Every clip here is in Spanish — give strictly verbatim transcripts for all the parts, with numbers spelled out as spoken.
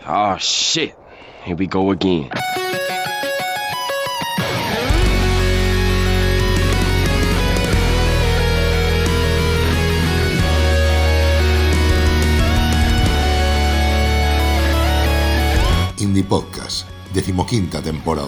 Oh shit, here we go again. Indie Podcast, decimoquinta temporada.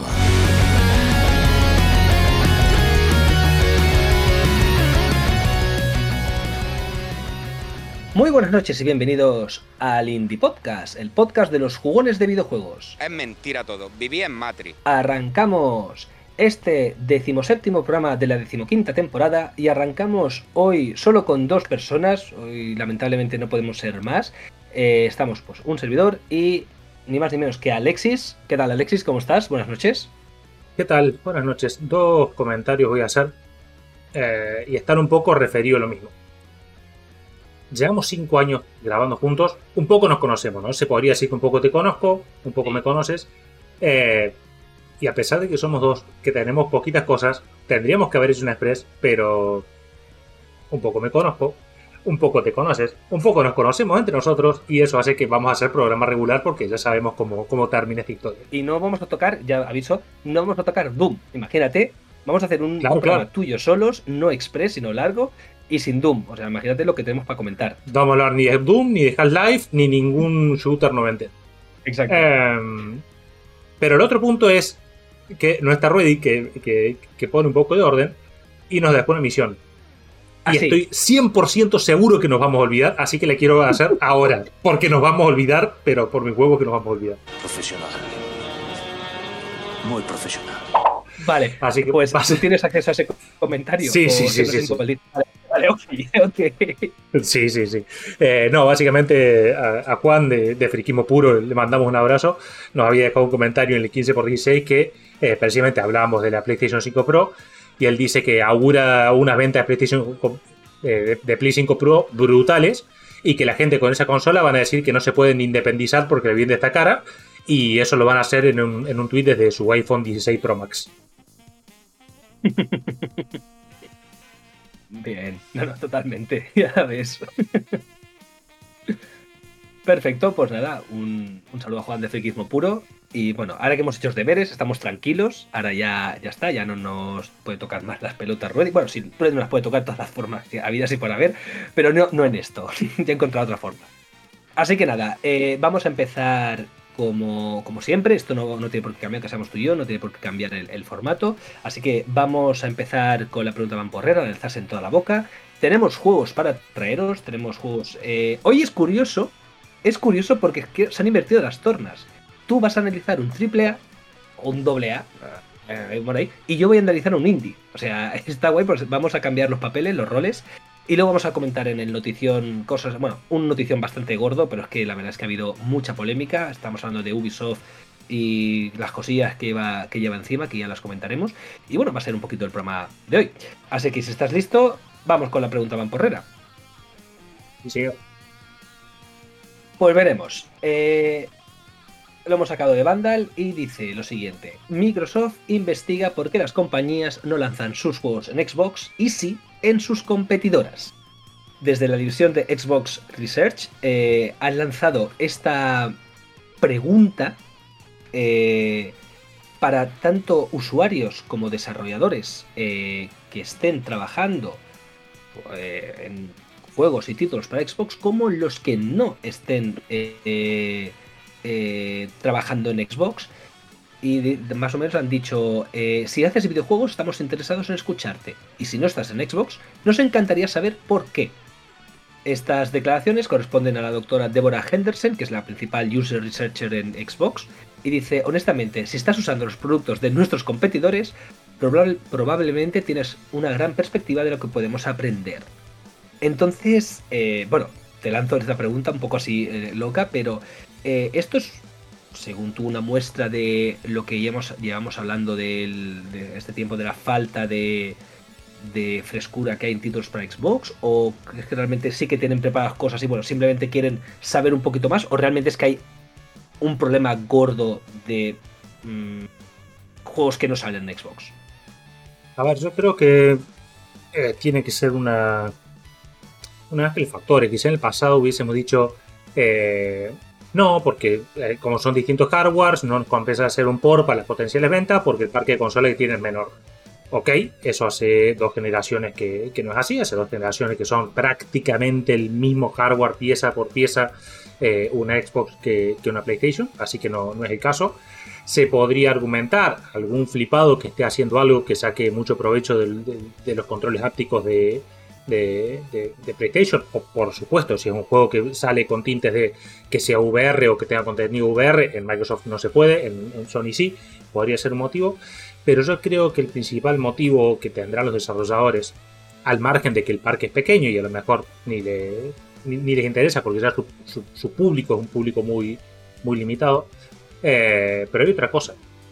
Muy buenas noches y bienvenidos al Indie Podcast, el podcast de los jugones de videojuegos. Es mentira todo, viví en Matrix. Arrancamos este decimoséptimo programa de la decimoquinta temporada y arrancamos hoy solo con dos personas. Hoy lamentablemente no podemos ser más. Eh, estamos pues un servidor y ni más ni menos que Alexis. ¿Qué tal, Alexis? ¿Cómo estás? Buenas noches. ¿Qué tal? Buenas noches. Dos comentarios voy a hacer eh, y están un poco referidos a lo mismo. Llevamos cinco años grabando juntos, un poco nos conocemos, ¿no? Se podría decir que un poco te conozco, un poco me conoces, eh, y a pesar de que somos dos que tenemos poquitas cosas, tendríamos que haber hecho un express, pero un poco me conozco, un poco te conoces, un poco nos conocemos entre nosotros, y eso hace que vamos a hacer programa regular porque ya sabemos cómo, cómo termina esta historia. Y no vamos a tocar, ya aviso, no vamos a tocar Doom, imagínate, vamos a hacer un, claro, un programa claro. tuyo solos, no express, sino largo, y sin Doom. O sea, imagínate lo que tenemos para comentar. No vamos a hablar ni de Doom, ni de Half-Life, ni ningún shooter noventero. Exacto. Eh, pero el otro punto es que no está ready, que, que, que pone un poco de orden y nos dejó una misión. Ah, y sí. estoy cien por ciento seguro que nos vamos a olvidar, así que le quiero hacer ahora. Porque nos vamos a olvidar, pero por mis huevos que nos vamos a olvidar. Profesional. Muy profesional. Vale, Así que pues pase. ¿tú tienes acceso a ese comentario? Sí, ¿O sí, que sí, no sí, sé sí. cómo el- Vale, vale, ok, ok. Sí, sí, sí. Eh, no, básicamente a, a Juan de, de Friquismo Puro le mandamos un abrazo. Nos había dejado un comentario en el quince por dieciséis que eh, precisamente hablábamos de la PlayStation cinco Pro y él dice que augura unas ventas de PlayStation eh, de, de Play cinco Pro brutales y que la gente con esa consola van a decir que no se pueden independizar porque el bien está cara y eso lo van a hacer en un, en un tweet desde su iPhone dieciséis Pro Max. Bien, no, no, totalmente, ya ves. Perfecto, pues nada, un, un saludo a Juan de Friquismo Puro. Y bueno, ahora que hemos hecho los deberes, estamos tranquilos. Ahora ya, ya está, ya no nos puede tocar más las pelotas Ruedi. Bueno, sí, Ruedi nos las puede tocar de todas las formas que habidas y por haber, pero no, no en esto. Ya he encontrado otra forma. Así que nada, eh, vamos a empezar como, como siempre. Esto no, no tiene por qué cambiar, que seamos tú y yo, no tiene por qué cambiar el, el formato. Así que vamos a empezar con la pregunta mamporrera, lanzarse en toda la boca. Tenemos juegos para traeros, tenemos juegos... Eh, hoy es curioso, es curioso porque es que se han invertido las tornas. Tú vas a analizar un triple A o un doble A, eh, por ahí, y yo voy a analizar un indie. O sea, está guay, pues vamos a cambiar los papeles, los roles. Y luego vamos a comentar en el notición cosas, bueno, un notición bastante gordo, pero es que la verdad es que ha habido mucha polémica. Estamos hablando de Ubisoft y las cosillas que lleva, que lleva encima, que ya las comentaremos. Y bueno, va a ser un poquito el programa de hoy. Así que si estás listo, vamos con la pregunta mamporrera. Sí. Pues veremos. Eh, lo hemos sacado de Vandal y dice lo siguiente. Microsoft investiga por qué las compañías no lanzan sus juegos en Xbox y sí en sus competidoras. Desde la división de Xbox Research eh, han lanzado esta pregunta eh, para tanto usuarios como desarrolladores eh, que estén trabajando eh, en juegos y títulos para Xbox, como los que no estén eh, eh, eh, trabajando en Xbox. Y de, más o menos han dicho, eh, si haces videojuegos estamos interesados en escucharte, y si no estás en Xbox nos encantaría saber por qué. Estas declaraciones corresponden a la doctora Deborah Henderson, que es la principal user researcher en Xbox, y dice, honestamente, si estás usando los productos de nuestros competidores, probable, probablemente tienes una gran perspectiva de lo que podemos aprender. Entonces, eh, bueno, te lanzo esta pregunta un poco así eh, loca, pero eh, esto es, según tú, una muestra de lo que llevamos, llevamos hablando del, de este tiempo, de la falta de, de frescura que hay en títulos para Xbox, o es que realmente sí que tienen preparadas cosas y bueno, simplemente quieren saber un poquito más, o realmente es que hay un problema gordo de mmm, juegos que no salen en Xbox. A ver, yo creo que eh, tiene que ser una una mezcla de factores. Quizá en el pasado hubiésemos dicho eh, No, porque eh, como son distintos hardwares, no nos compensa hacer un port para las potenciales ventas porque el parque de consolas que tiene es menor. Ok, eso hace dos generaciones que, que no es así, hace dos generaciones que son prácticamente el mismo hardware pieza por pieza, eh, una Xbox que, que una PlayStation, así que no, no es el caso. Se podría argumentar algún flipado que esté haciendo algo que saque mucho provecho del, de, de los controles hápticos de, de, de, de PlayStation, o por supuesto, si es un juego que sale con tintes de que sea V R o que tenga contenido V R, en Microsoft no se puede, en, en Sony sí, podría ser un motivo. Pero yo creo que el principal motivo que tendrán los desarrolladores, al margen de que el parque es pequeño y a lo mejor ni, le, ni, ni les interesa porque ya su, su, su público es un público muy, muy limitado, eh, pero hay otra cosa.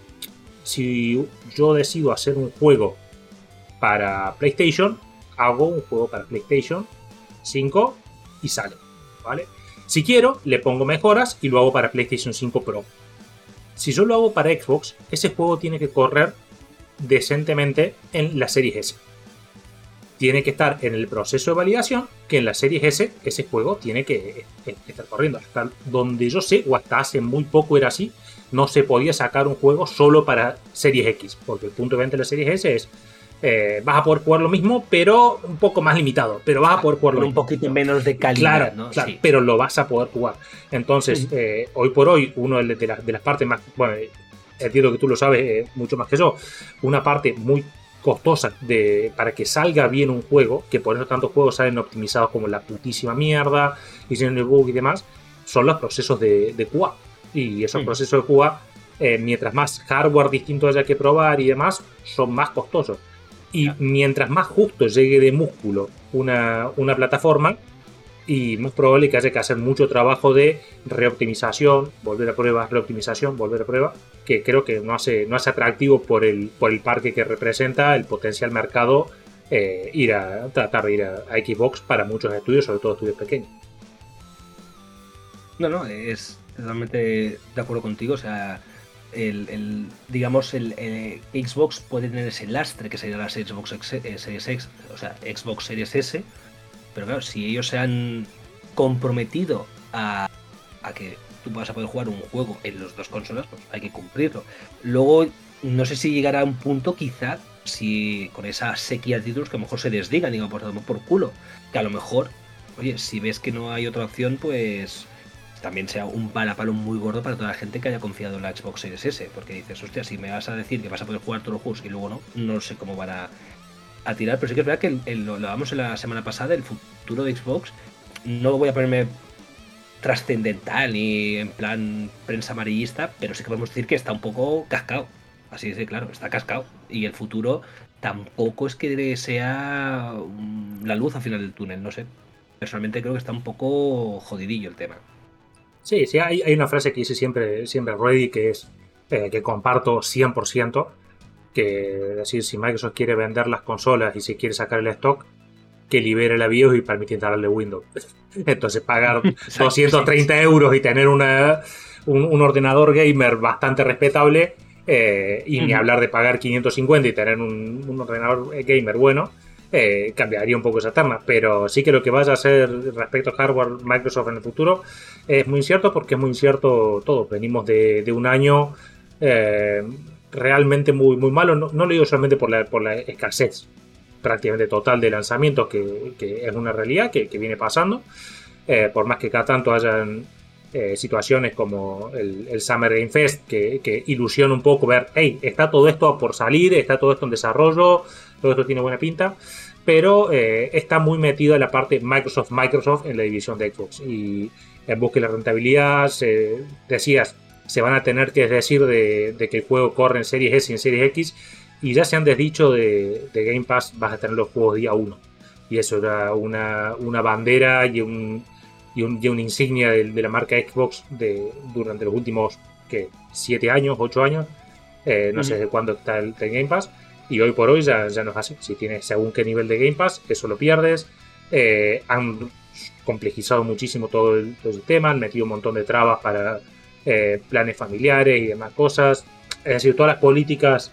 Si yo decido hacer un juego para PlayStation, hago un juego para PlayStation cinco y sale, ¿vale? Si quiero, le pongo mejoras y lo hago para PlayStation cinco Pro. Si yo lo hago para Xbox, ese juego tiene que correr decentemente en la Series S. Tiene que estar en el proceso de validación que en la Series S ese juego tiene que estar corriendo. Hasta donde yo sé, o hasta hace muy poco era así, no se podía sacar un juego solo para Series X, porque el punto de venta de la Series S es eh, vas a poder jugar lo mismo, pero un poco más limitado, pero vas a poder jugar lo un mismo. Un poquito menos de calidad, claro, ¿no? Claro, sí. pero lo vas a poder jugar. Entonces, Sí. eh, hoy por hoy, uno de, de, la, de las partes más... Bueno, entiendo que tú lo sabes eh, mucho más que yo. Una parte muy costosa de, para que salga bien un juego, que por eso tantos juegos salen optimizados como la putísima mierda, y sin el bug y demás, son los procesos de, de Q A. Y esos mm. procesos de Q A, eh, mientras más hardware distinto haya que probar y demás, son más costosos. Y mientras más justo llegue de músculo una, una plataforma, y más probable que haya que hacer mucho trabajo de reoptimización, volver a prueba, reoptimización, volver a prueba, que creo que no hace, no hace atractivo por el, por el parque que representa el potencial mercado, eh, ir a tratar de ir a, a Xbox para muchos estudios, sobre todo estudios pequeños. No, no, es totalmente de acuerdo contigo, o sea... El, el, digamos, el, el Xbox puede tener ese lastre que sería la Xbox X, eh, Series X, o sea, Xbox Series S, pero claro, si ellos se han comprometido a, a que tú vas a poder jugar un juego en las dos consolas, pues hay que cumplirlo. Luego, no sé si llegará a un punto, quizá, si con esa sequía de títulos, que a lo mejor se les diga, digo, pues por culo, que a lo mejor, oye, si ves que no hay otra opción, pues... también sea un palapalo muy gordo para toda la gente que haya confiado en la Xbox Series S, porque dices, hostia, si me vas a decir que vas a poder jugar todos los juegos y luego no, no sé cómo van a, a tirar, pero sí que es verdad que el, el, lo hablamos en la semana pasada, el futuro de Xbox, no voy a ponerme trascendental ni en plan prensa amarillista, pero sí que podemos decir que está un poco cascado, así es de claro, está cascado, y el futuro tampoco es que sea la luz al final del túnel, no sé, personalmente creo que está un poco jodidillo el tema. Sí, sí, hay, hay una frase que dice siempre, siempre Reddy, que es eh, que comparto cien por ciento, que es decir, si Microsoft quiere vender las consolas y si quiere sacar el stock, que libere la BIOS y permite instalarle Windows. Entonces pagar doscientos treinta euros y tener una, un, un ordenador gamer bastante respetable, eh, y uh-huh. ni hablar de pagar quinientos cincuenta y tener un, un ordenador gamer bueno, Eh, cambiaría un poco esa terna, pero sí que lo que vaya a hacer respecto a hardware Microsoft en el futuro es muy incierto, porque es muy incierto todo. Venimos de, de un año eh, realmente muy, muy malo, no, no lo digo solamente por la, por la escasez prácticamente total de lanzamientos, que, que es una realidad que, que viene pasando, eh, por más que cada tanto hayan eh, situaciones como el, el Summer Game Fest que, que ilusiona un poco ver, hey, está todo esto por salir, está todo esto en desarrollo, todo esto tiene buena pinta, pero eh, está muy metido en la parte Microsoft Microsoft en la división de Xbox, y en busca de la rentabilidad, se, decías, se van a tener que decir de, de que el juego corre en Series S y en Series X, y ya se han desdicho de, de Game Pass, vas a tener los juegos día uno, y eso era una, una bandera y un, y un, y una insignia de, de la marca Xbox de, durante los últimos ¿qué? siete años, ocho años, eh, no uh-huh. sé desde cuándo está el, el Game Pass. Y hoy por hoy ya, ya no es así. Si tienes según qué nivel de Game Pass, eso lo pierdes. Eh, han complejizado muchísimo todo el, todo el sistema, han metido un montón de trabas para eh, planes familiares y demás cosas. Es decir, todas las políticas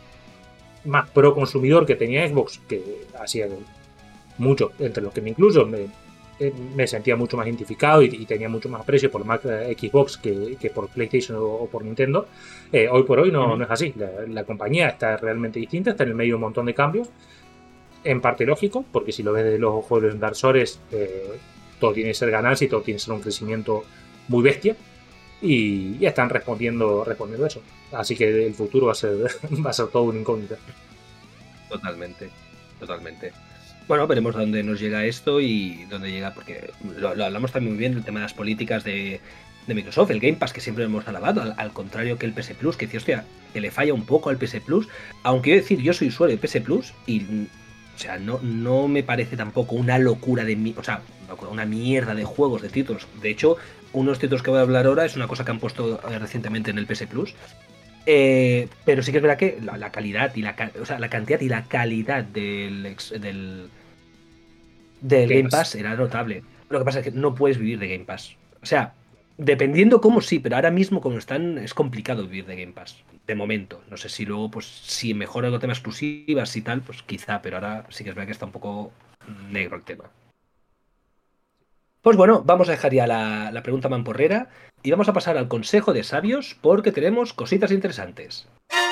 más pro consumidor que tenía Xbox, que hacía mucho, entre los que me incluyo, me, eh, me sentía mucho más identificado y, y tenía mucho más aprecio por Mac, eh, Xbox que, que por PlayStation o, o por Nintendo. Eh, hoy por hoy no, uh-huh. no es así. La, la compañía está realmente distinta, está en el medio de un montón de cambios. En parte lógico, porque si lo ves desde los ojos de los inversores, eh, todo tiene que ser ganancia y todo tiene que ser un crecimiento muy bestia. Y ya están respondiendo, respondiendo eso. Así que el futuro va a ser, va a ser todo una incógnita. Totalmente, totalmente. Bueno, veremos dónde nos llega esto y dónde llega, porque lo, lo hablamos también muy bien del tema de las políticas de, de Microsoft, el Game Pass, que siempre hemos alabado, al, al contrario que el P S Plus, que dice, hostia, que le falla un poco al P S Plus, aunque yo decir, yo soy usuario de P S Plus y, o sea, no, no me parece tampoco una locura de, o sea, una mierda de juegos, de títulos. De hecho, uno de los títulos que voy a hablar ahora es una cosa que han puesto recientemente en el P S Plus. Eh, pero sí que es verdad que la, la calidad y la, o sea, la cantidad y la calidad del, del, del Game Pass era notable. Lo que pasa es que no puedes vivir de Game Pass. O sea, dependiendo cómo sí, pero ahora mismo como están es complicado vivir de Game Pass. De momento. No sé si luego, pues, si mejora el tema exclusivas y tal, pues quizá, pero ahora sí que es verdad que está un poco negro el tema. Pues bueno, vamos a dejar ya la, la pregunta mamporrera y vamos a pasar al consejo de sabios porque tenemos cositas interesantes.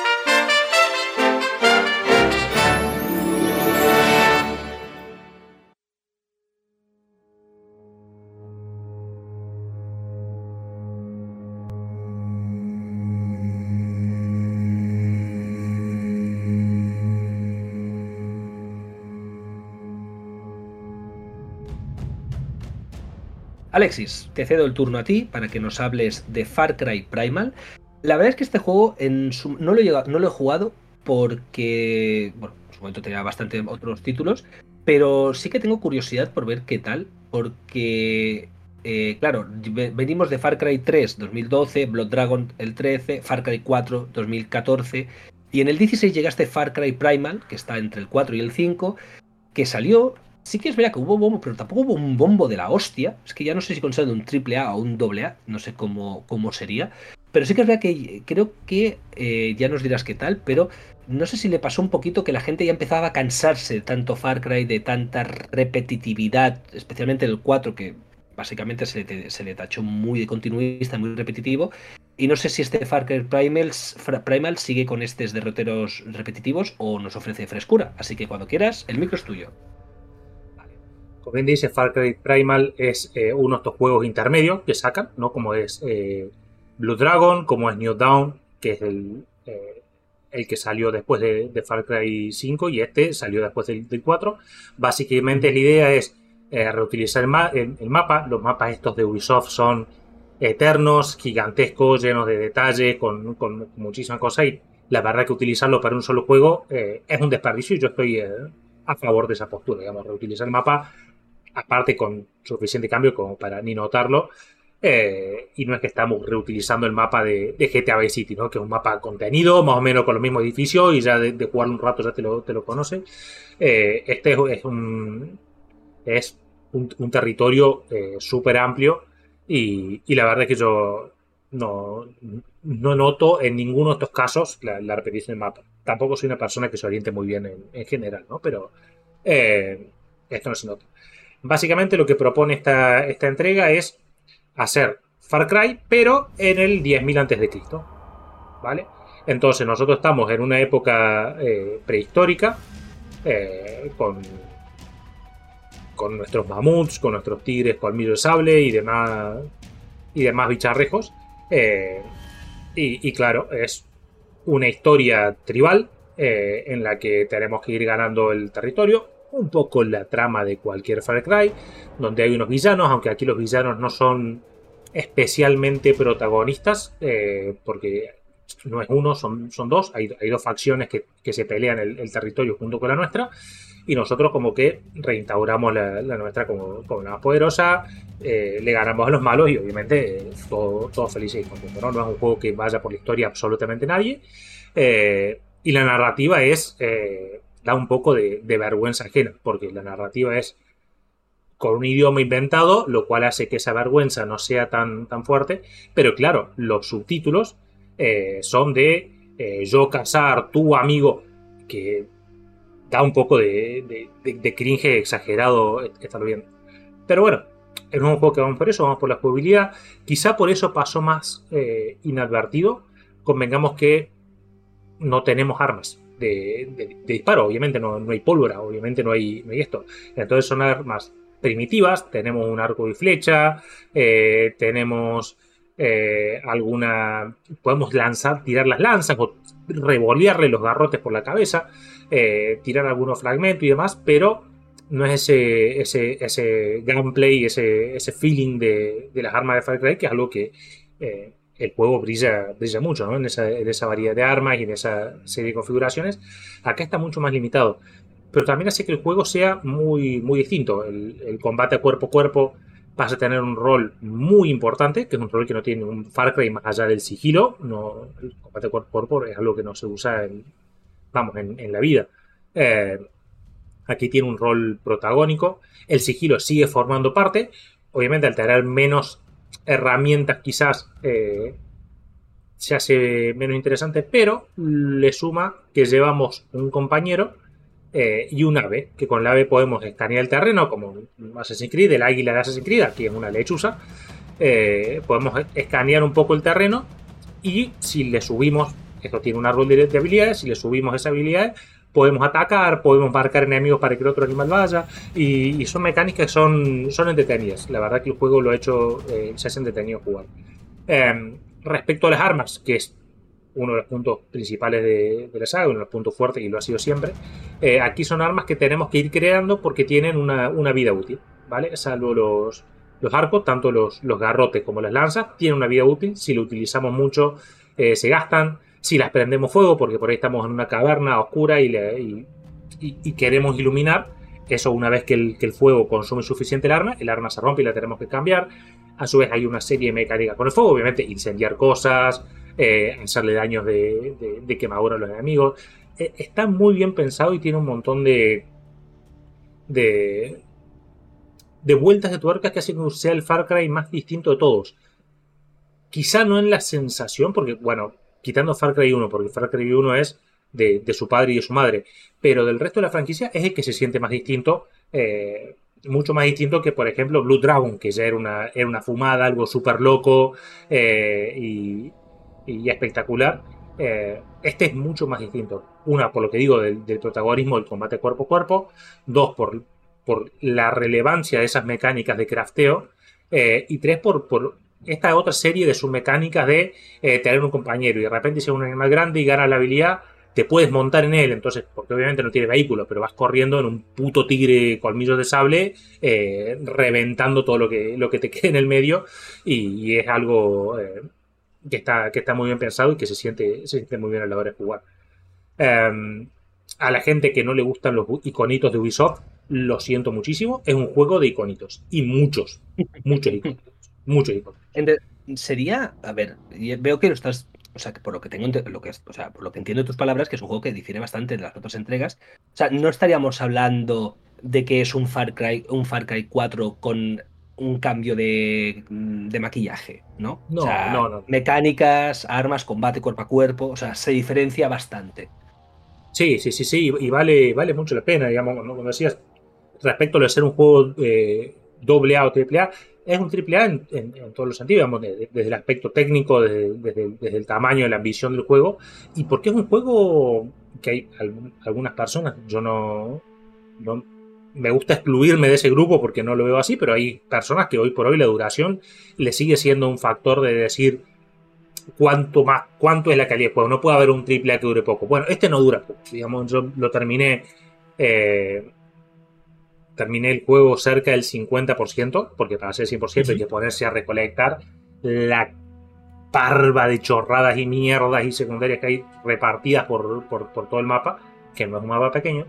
Alexis, te cedo el turno a ti para que nos hables de Far Cry Primal. La verdad es que este juego en su, no, lo he llegado, no lo he jugado porque, bueno, en su momento tenía bastante otros títulos, pero sí que tengo curiosidad por ver qué tal, porque, eh, claro, venimos de Far Cry tres dos mil doce, Blood Dragon el trece, Far Cry cuatro dos mil catorce, y en el dieciséis llega este Far Cry Primal, que está entre el cuatro y el cinco, que salió... Sí que es verdad que hubo bombo, pero tampoco hubo un bombo de la hostia. Es que ya no sé si considero un triple A o un doble A, no sé cómo, cómo sería. Pero sí que es verdad que creo que, eh, ya nos dirás qué tal, pero no sé si le pasó un poquito que la gente ya empezaba a cansarse de tanto Far Cry, de tanta repetitividad, especialmente el cuatro, que básicamente se le, se le tachó muy de continuista, muy repetitivo. Y no sé si este Far Cry Primal, Primal sigue con estos derroteros repetitivos o nos ofrece frescura. Así que cuando quieras, el micro es tuyo. Como bien dice, Far Cry Primal es eh, uno de estos juegos intermedios que sacan, ¿no? Como es eh, Blood Dragon, como es New Dawn, que es el, eh, el que salió después de, de Far Cry cinco, y este salió después del, del cuatro. Básicamente la idea es eh, reutilizar el, ma el, el mapa. Los mapas estos de Ubisoft son eternos, gigantescos, llenos de detalle, con, con muchísimas cosas, y la verdad que utilizarlo para un solo juego eh, es un desperdicio, y yo estoy eh, a favor de esa postura, digamos, reutilizar el mapa, aparte con suficiente cambio como para ni notarlo, eh, y no es que estamos reutilizando el mapa de, de G T A Vice City, ¿no? Que es un mapa contenido, más o menos con los mismos edificios, y ya de, de jugarlo un rato ya te lo, te lo conoces. Eh, este es, es un es un, un territorio eh, súper amplio, y, y la verdad es que yo no, no noto en ninguno de estos casos la, la repetición del mapa. Tampoco soy una persona que se oriente muy bien en, en general, ¿no? Pero eh, esto no se nota. Básicamente lo que propone esta, esta entrega es hacer Far Cry, pero en el diez mil antes de Cristo, ¿vale? Entonces nosotros estamos en una época eh, prehistórica, eh, con, con nuestros mamuts, con nuestros tigres, colmillo de sable y demás, y demás bicharrejos. Eh, y, y claro, es una historia tribal eh, en la que tenemos que ir ganando el territorio. Un poco la trama de cualquier Far Cry, donde hay unos villanos, aunque aquí los villanos no son especialmente protagonistas, eh, porque no es uno, son, son dos. Hay, hay dos facciones que, que se pelean el, el territorio junto con la nuestra, y nosotros como que reinstauramos la, la nuestra como, como la más poderosa, eh, le ganamos a los malos y obviamente eh, todo, todo felices y contentos, ¿no? No es un juego que vaya por la historia absolutamente nadie, eh, y la narrativa es... Eh, da un poco de, de vergüenza ajena, porque la narrativa es con un idioma inventado, lo cual hace que esa vergüenza no sea tan, tan fuerte, pero claro, los subtítulos eh, son de eh, yo cazar, tu amigo, que da un poco de, de, de, de cringe exagerado estarlo viendo. Pero bueno, es un juego que vamos por eso, vamos por la jugabilidad. Quizá por eso pasó más eh, inadvertido. Convengamos que no tenemos armas de, de, de disparo, obviamente no, no hay pólvora, obviamente no hay, no hay esto. Entonces son armas primitivas, tenemos un arco y flecha, eh, tenemos eh, alguna... podemos lanzar, tirar las lanzas o revolearle los garrotes por la cabeza, eh, tirar algunos fragmentos y demás, pero no es ese, ese, ese gameplay, ese, ese feeling de, de las armas de Far Cry, que es algo que eh, el juego brilla, brilla mucho, ¿no? En esa, en esa variedad de armas y en esa serie de configuraciones. Acá está mucho más limitado, pero también hace que el juego sea muy, muy distinto. El, el combate cuerpo a cuerpo pasa a tener un rol muy importante, que es un rol que no tiene un Far Cry más allá del sigilo. No, el combate cuerpo a cuerpo es algo que no se usa en, vamos, en, en la vida. Eh, Aquí tiene un rol protagónico. El sigilo sigue formando parte. Obviamente, al tener menos herramientas, quizás eh, se hace menos interesante, pero le suma que llevamos un compañero eh, y un ave, que con la ave podemos escanear el terreno, como Assassin's Creed, el águila de Assassin's Creed, aquí es una lechuza. Eh, podemos escanear un poco el terreno y si le subimos, esto tiene un árbol de habilidades, si le subimos esa habilidad, podemos atacar, podemos marcar enemigos para que el otro animal vaya, y, y son mecánicas que son, son entretenidas. La verdad que el juego lo ha hecho, eh, se hace entretenido jugar. Eh, respecto a las armas, que es uno de los puntos principales de, de la saga, uno de los puntos fuertes, y lo ha sido siempre, eh, aquí son armas que tenemos que ir creando porque tienen una, una vida útil, ¿vale? Salvo los, los arcos, tanto los, los garrotes como las lanzas, tienen una vida útil. Si lo utilizamos mucho, eh, se gastan. Si las prendemos fuego, porque por ahí estamos en una caverna oscura y, le, y, y, y queremos iluminar, eso una vez que el, que el fuego consume suficiente el arma, el arma se rompe y la tenemos que cambiar. A su vez hay una serie de mecánicas con el fuego, obviamente incendiar cosas, eh, hacerle daños de, de, de quemadura a los enemigos. Eh, está muy bien pensado y tiene un montón de, de, de vueltas de tuercas que hacen que sea el Far Cry más distinto de todos. Quizá no en la sensación, porque bueno, quitando Far Cry uno, porque Far Cry uno es de, de su padre y de su madre, pero del resto de la franquicia es el que se siente más distinto, eh, mucho más distinto que, por ejemplo, Blood Dragon, que ya era una, era una fumada, algo súper loco eh, y, y espectacular. Eh, este es mucho más distinto. Una, por lo que digo, del, del protagonismo del combate cuerpo a cuerpo. Dos, por, por la relevancia de esas mecánicas de crafteo. Eh, y tres, por... por esta otra serie de sus mecánicas de eh, tener un compañero y de repente si es un animal grande y ganas la habilidad, te puedes montar en él, entonces, porque obviamente no tiene vehículo, pero vas corriendo en un puto tigre colmillos de sable, eh, reventando todo lo que, lo que te quede en el medio, y, y es algo eh, que, está, que está muy bien pensado y que se siente, se siente muy bien a la hora de jugar. Eh, a la gente que no le gustan los iconitos de Ubisoft, lo siento muchísimo, es un juego de iconitos, y muchos, muchos iconitos. Mucho hijo. Sería, a ver, veo que lo estás, o sea, que por lo que tengo, lo que, o sea, por lo que entiendo de tus palabras, que es un juego que difiere bastante de las otras entregas. O sea, no estaríamos hablando de que es un Far Cry, un Far Cry cuatro con un cambio de, de maquillaje, ¿no? No, o sea, no, no. Mecánicas, armas, combate cuerpo a cuerpo, o sea, se diferencia bastante. Sí, sí, sí, sí, y vale, vale mucho la pena, digamos, ¿no? Como decías, respecto a lo de ser un juego eh, doble A o triple A, es un triple A en, en, en todos los sentidos, digamos, desde, desde el aspecto técnico, desde, desde, desde el tamaño, la ambición del juego, y porque es un juego que hay algunas personas, yo no, no me gusta excluirme de ese grupo porque no lo veo así, pero hay personas que hoy por hoy la duración le sigue siendo un factor de decir cuánto más, cuánto es la calidad del juego. No puede haber un triple A que dure poco. Bueno, este no dura poco, digamos, yo lo terminé eh, terminé el juego cerca del cincuenta por ciento, porque para ser cien por ciento uh-huh. hay que ponerse a recolectar la parva de chorradas y mierdas y secundarias que hay repartidas por, por, por todo el mapa, que no es un mapa pequeño,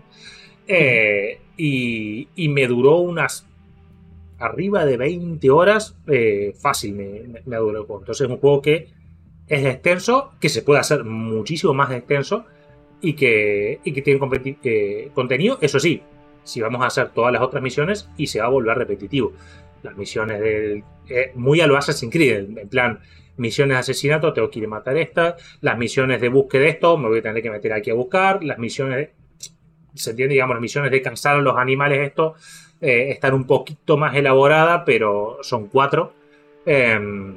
eh, uh-huh. y, y me duró unas arriba de veinte horas, eh, fácil me, me, me duró el juego. Entonces es un juego que es extenso, que se puede hacer muchísimo más extenso y que, y que tiene competi- eh, contenido, eso sí, si vamos a hacer todas las otras misiones y se va a volver repetitivo. Las misiones del... Eh, muy a lo Assassin's Creed, en plan, misiones de asesinato, tengo que ir a matar esta, las misiones de búsqueda de esto, me voy a tener que meter aquí a buscar, las misiones... De, se entiende, digamos, las misiones de cansar a los animales esto, eh, están un poquito más elaboradas, pero son cuatro. Eh,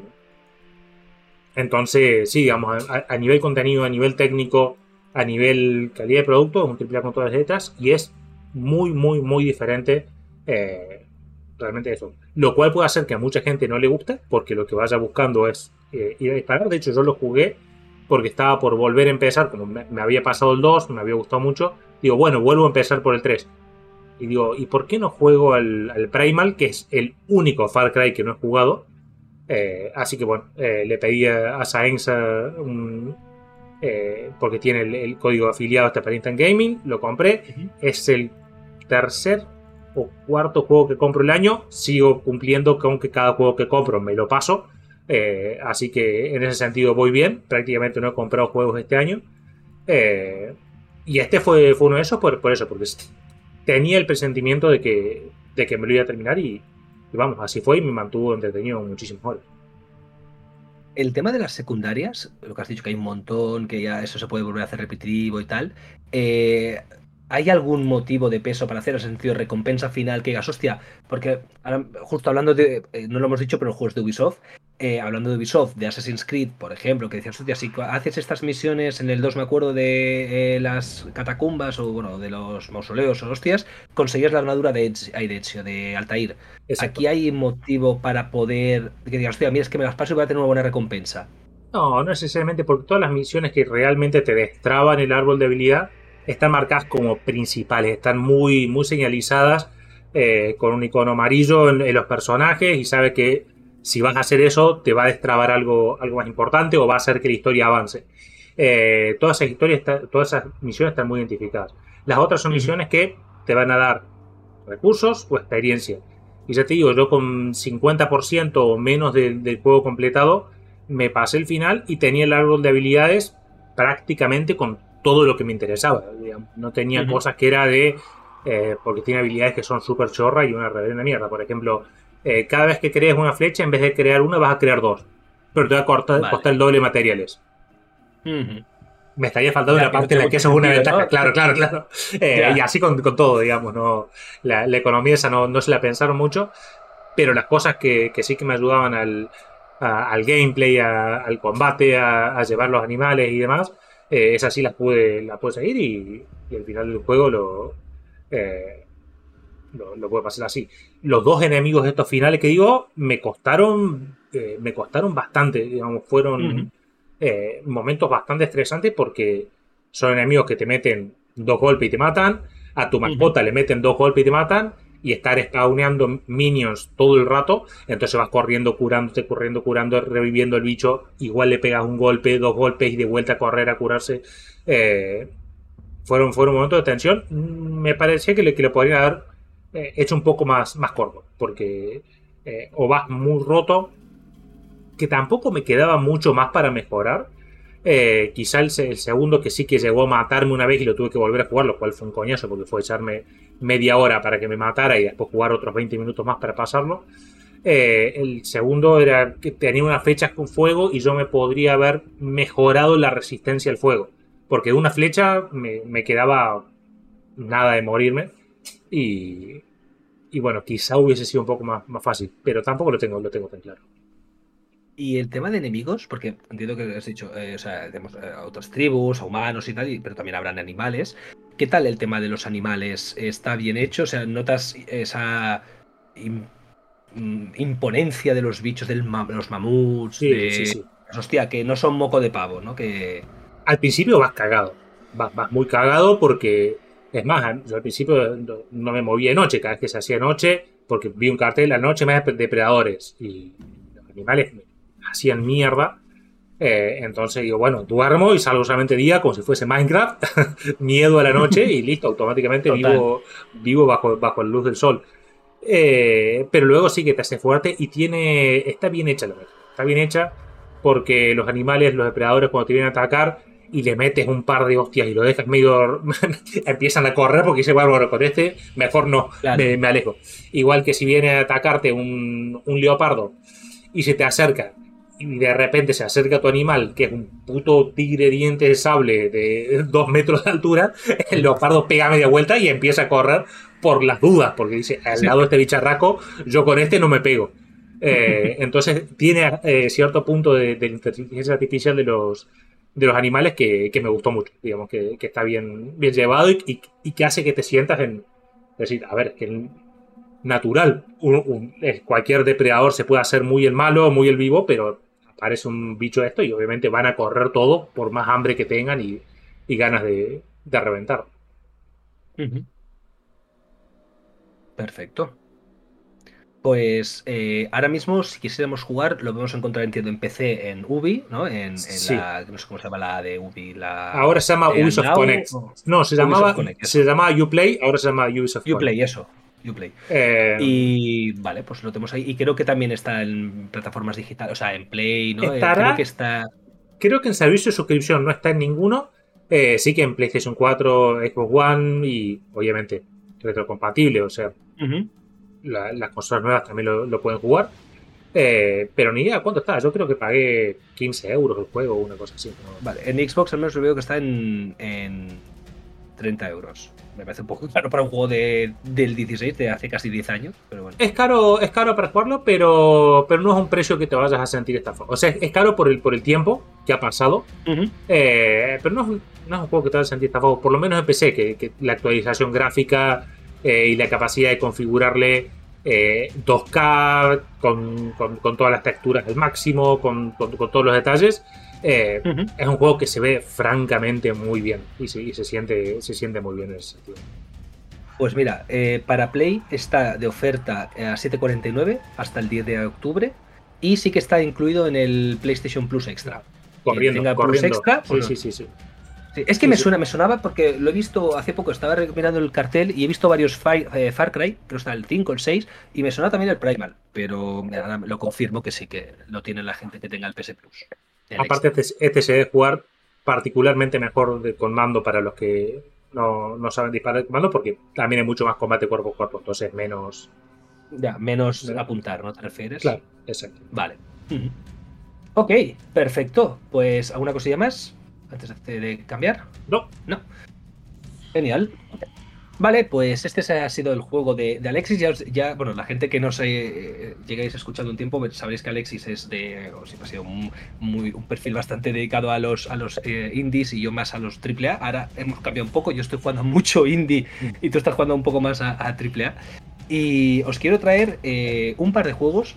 entonces, sí, digamos, a, a nivel contenido, a nivel técnico, a nivel calidad de producto, es un triple A con todas las letras y es muy, muy, muy diferente eh, realmente eso. Lo cual puede hacer que a mucha gente no le guste, porque lo que vaya buscando es eh, ir a disparar. De hecho, yo lo jugué porque estaba por volver a empezar, como me, me había pasado el dos, me había gustado mucho. Digo, bueno, vuelvo a empezar por el tres. Y digo, ¿y por qué no juego al, al Primal, que es el único Far Cry que no he jugado? Eh, así que bueno, eh, le pedí a, a Saenza un, eh, porque tiene el, el código afiliado hasta para Instant Gaming, lo compré. Uh-huh. Es el tercer o cuarto juego que compro el año. Sigo cumpliendo con que cada juego que compro me lo paso, eh, así que en ese sentido voy bien. Prácticamente no he comprado juegos este año, eh, y este fue, fue uno de esos por, por eso, porque tenía el presentimiento de que, de que me lo iba a terminar y, y vamos, así fue y me mantuvo entretenido muchísimas horas. El tema de las secundarias, lo que has dicho que hay un montón, que ya eso se puede volver a hacer repetitivo y tal, eh, ¿hay algún motivo de peso para hacer, en el sentido de recompensa final que digas, hostia? Porque ahora, justo hablando de, eh, no lo hemos dicho, pero los juegos de Ubisoft, eh, hablando de Ubisoft, de Assassin's Creed, por ejemplo, que decías, hostia, si haces estas misiones, en el dos me acuerdo de eh, las catacumbas, o bueno, de los mausoleos o hostias, conseguías la armadura de Ezio, de, Ezio, de Altair. Exacto. Aquí hay motivo para poder, que digas, hostia, mira, es que me las paso y voy a tener una buena recompensa. No, no necesariamente, porque todas las misiones que realmente te destraban el árbol de habilidad están marcadas como principales, están muy, muy señalizadas, eh, con un icono amarillo en, en los personajes, y sabe que si vas a hacer eso te va a destrabar algo, algo más importante o va a hacer que la historia avance. Eh, todas esas historias, está, todas esas misiones están muy identificadas. Las otras son misiones que te van a dar recursos o experiencia. Y ya te digo, yo con cincuenta por ciento o menos del, del juego completado me pasé el final y tenía el árbol de habilidades prácticamente con todo lo que me interesaba. Digamos. No tenía uh-huh. cosas que era de... Eh, porque tiene habilidades que son súper chorras y una reverenda mierda. Por ejemplo, eh, cada vez que crees una flecha, en vez de crear una, vas a crear dos. Pero te va a cortar, vale. costar el doble de materiales. Uh-huh. Me estaría faltando ya, una parte en la que eso es una ventaja. ¿No? Claro, claro, claro. Eh, y así con, con todo, digamos. ¿no? La, la economía esa no, no se la pensaron mucho. Pero las cosas que, que sí que me ayudaban al, a, al gameplay, a, al combate, a, a llevar los animales y demás, eh, esas sí las pude, las pude seguir y, y al final del juego lo, eh, lo, lo pude pasar así. Los dos enemigos de estos finales que digo me costaron, eh, me costaron bastante, digamos, fueron uh-huh. eh, momentos bastante estresantes porque son enemigos que te meten dos golpes y te matan, a tu mascota uh-huh. le meten dos golpes y te matan, y estar spawneando minions todo el rato, entonces vas corriendo, curándote, corriendo, curando, reviviendo el bicho, igual le pegas un golpe, dos golpes y de vuelta a correr a curarse. Eh, fueron, fueron momentos de tensión. Me parecía que le, que le podrían haber eh, hecho un poco más, más corto, porque eh, o vas muy roto, que tampoco me quedaba mucho más para mejorar. Eh, quizá el, el segundo, que sí que llegó a matarme una vez y lo tuve que volver a jugar, lo cual fue un coñazo porque fue echarme media hora para que me matara y después jugar otros veinte minutos más para pasarlo. Eh, el segundo era que tenía unas flechas con fuego y yo me podría haber mejorado la resistencia al fuego, porque de una flecha me, me quedaba nada de morirme y, y bueno, quizá hubiese sido un poco más, más fácil, pero tampoco lo tengo, lo tengo tan claro. Y el tema de enemigos, porque entiendo que has dicho, eh, o sea, tenemos eh, a otras tribus, a humanos y tal, y, pero también habrán animales. ¿Qué tal el tema de los animales? ¿Está bien hecho? O sea, ¿notas esa im, imponencia de los bichos, de ma, los mamuts? Sí, de, sí, sí. Hostia, que no son moco de pavo, ¿no? Que... Al principio vas cagado, vas, vas muy cagado porque, es más, yo al principio no, no me movía de noche, cada vez que se hacía noche, porque vi un cartel, la noche más depredadores, y los animales me hacían mierda, eh, entonces digo, bueno, duermo y salgo solamente día como si fuese Minecraft, miedo a la noche y listo, automáticamente vivo, vivo bajo, bajo la luz del sol. Eh, pero luego sí que te hace fuerte y tiene, está bien hecha la verdad, está bien hecha porque los animales, los depredadores cuando te vienen a atacar y le metes un par de hostias y lo dejas medio, empiezan a correr porque dice, bueno, con este mejor no, claro. me, me alejo. Igual que si viene a atacarte un, un leopardo y se te acerca y de repente se acerca tu animal, que es un puto tigre diente de sable de dos metros de altura, el leopardo pega media vuelta y empieza a correr por las dudas, porque dice, al lado de este bicharraco, yo con este no me pego. Eh, entonces tiene eh, cierto punto de, de inteligencia artificial de los, de los animales que, que me gustó mucho, digamos, que, que está bien, bien llevado y, y, y que hace que te sientas en... decir, a ver, que natural, un, un, cualquier depredador se puede hacer muy el malo, muy el vivo, pero aparece un bicho de esto y obviamente van a correr todo por más hambre que tengan y, y ganas de, de reventar. Uh-huh. Perfecto. Pues eh, ahora mismo, si quisiéramos jugar, lo podemos encontrar, entiendo, en P C, en Ubi, ¿no? En, en sí. la, no sé cómo se llama la de Ubi. La, ahora se llama eh, Ubisoft Now, Connect. O... No, se Ubisoft llamaba, Connect, se llamaba Uplay, ahora se llama Ubisoft Uplay, Connect. eso. Uplay. Eh, y vale, pues lo tenemos ahí. Y creo que también está en plataformas digitales, o sea, en Play, ¿no? Estará, creo que está. Creo que en servicio de suscripción no está en ninguno. Eh, sí que en PlayStation cuatro, Xbox One y obviamente retrocompatible, o sea, uh-huh. la, las consolas nuevas también lo, lo pueden jugar. Eh, pero ni idea cuánto está. Yo creo que pagué quince euros el juego o una cosa así, ¿no? Vale, en Xbox al menos veo que está en, en treinta euros. Me parece un poco caro para un juego de, del dieciséis, de hace casi diez años, pero bueno. Es caro, es caro para jugarlo, pero, pero no es un precio que te vayas a sentir estafado. O sea, es caro por el, por el tiempo que ha pasado, uh-huh. eh, pero no es, no es un juego que te vayas a sentir estafado, por lo menos en P C, que, que la actualización gráfica eh, y la capacidad de configurarle eh, dos K con, con, con todas las texturas al máximo, con, con, con todos los detalles. Eh, uh-huh. Es un juego que se ve francamente muy bien y se, y se, siente, se siente muy bien en ese sentido. Pues mira, eh, para Play está de oferta a siete cuarenta y nueve hasta el diez de octubre y sí que está incluido en el PlayStation Plus Extra. Corriendo, tenga corriendo. Plus Extra, pues sí, no. sí, sí, sí. Sí, es que sí, me, sí. Suena, me sonaba porque lo he visto hace poco, estaba mirando el cartel y he visto varios Far, eh, Far Cry, creo que está el cinco, el seis, y me suena también el Primal, pero mira, lo confirmo que sí que lo tiene la gente que tenga el P S Plus. Aparte, este, este se debe jugar particularmente mejor de, con mando para los que no, no saben disparar con mando, porque también hay mucho más combate cuerpo a cuerpo, entonces menos... Ya, menos ¿verdad? Apuntar, ¿no? ¿Te refieres? Claro, exacto. Vale. Uh-huh. Ok, perfecto. Pues, ¿alguna cosilla más antes de cambiar? No. No. Genial. Vale, pues este ha sido el juego de, de Alexis. Ya, ya, bueno, la gente que no se eh, llegáis escuchando un tiempo, sabréis que Alexis es de, o siempre ha sido un, muy, un perfil bastante dedicado a los, a los eh, indies y yo más a los triple A. Ahora hemos cambiado un poco, yo estoy jugando mucho indie y tú estás jugando un poco más a, a triple A. Y os quiero traer eh, un par de juegos.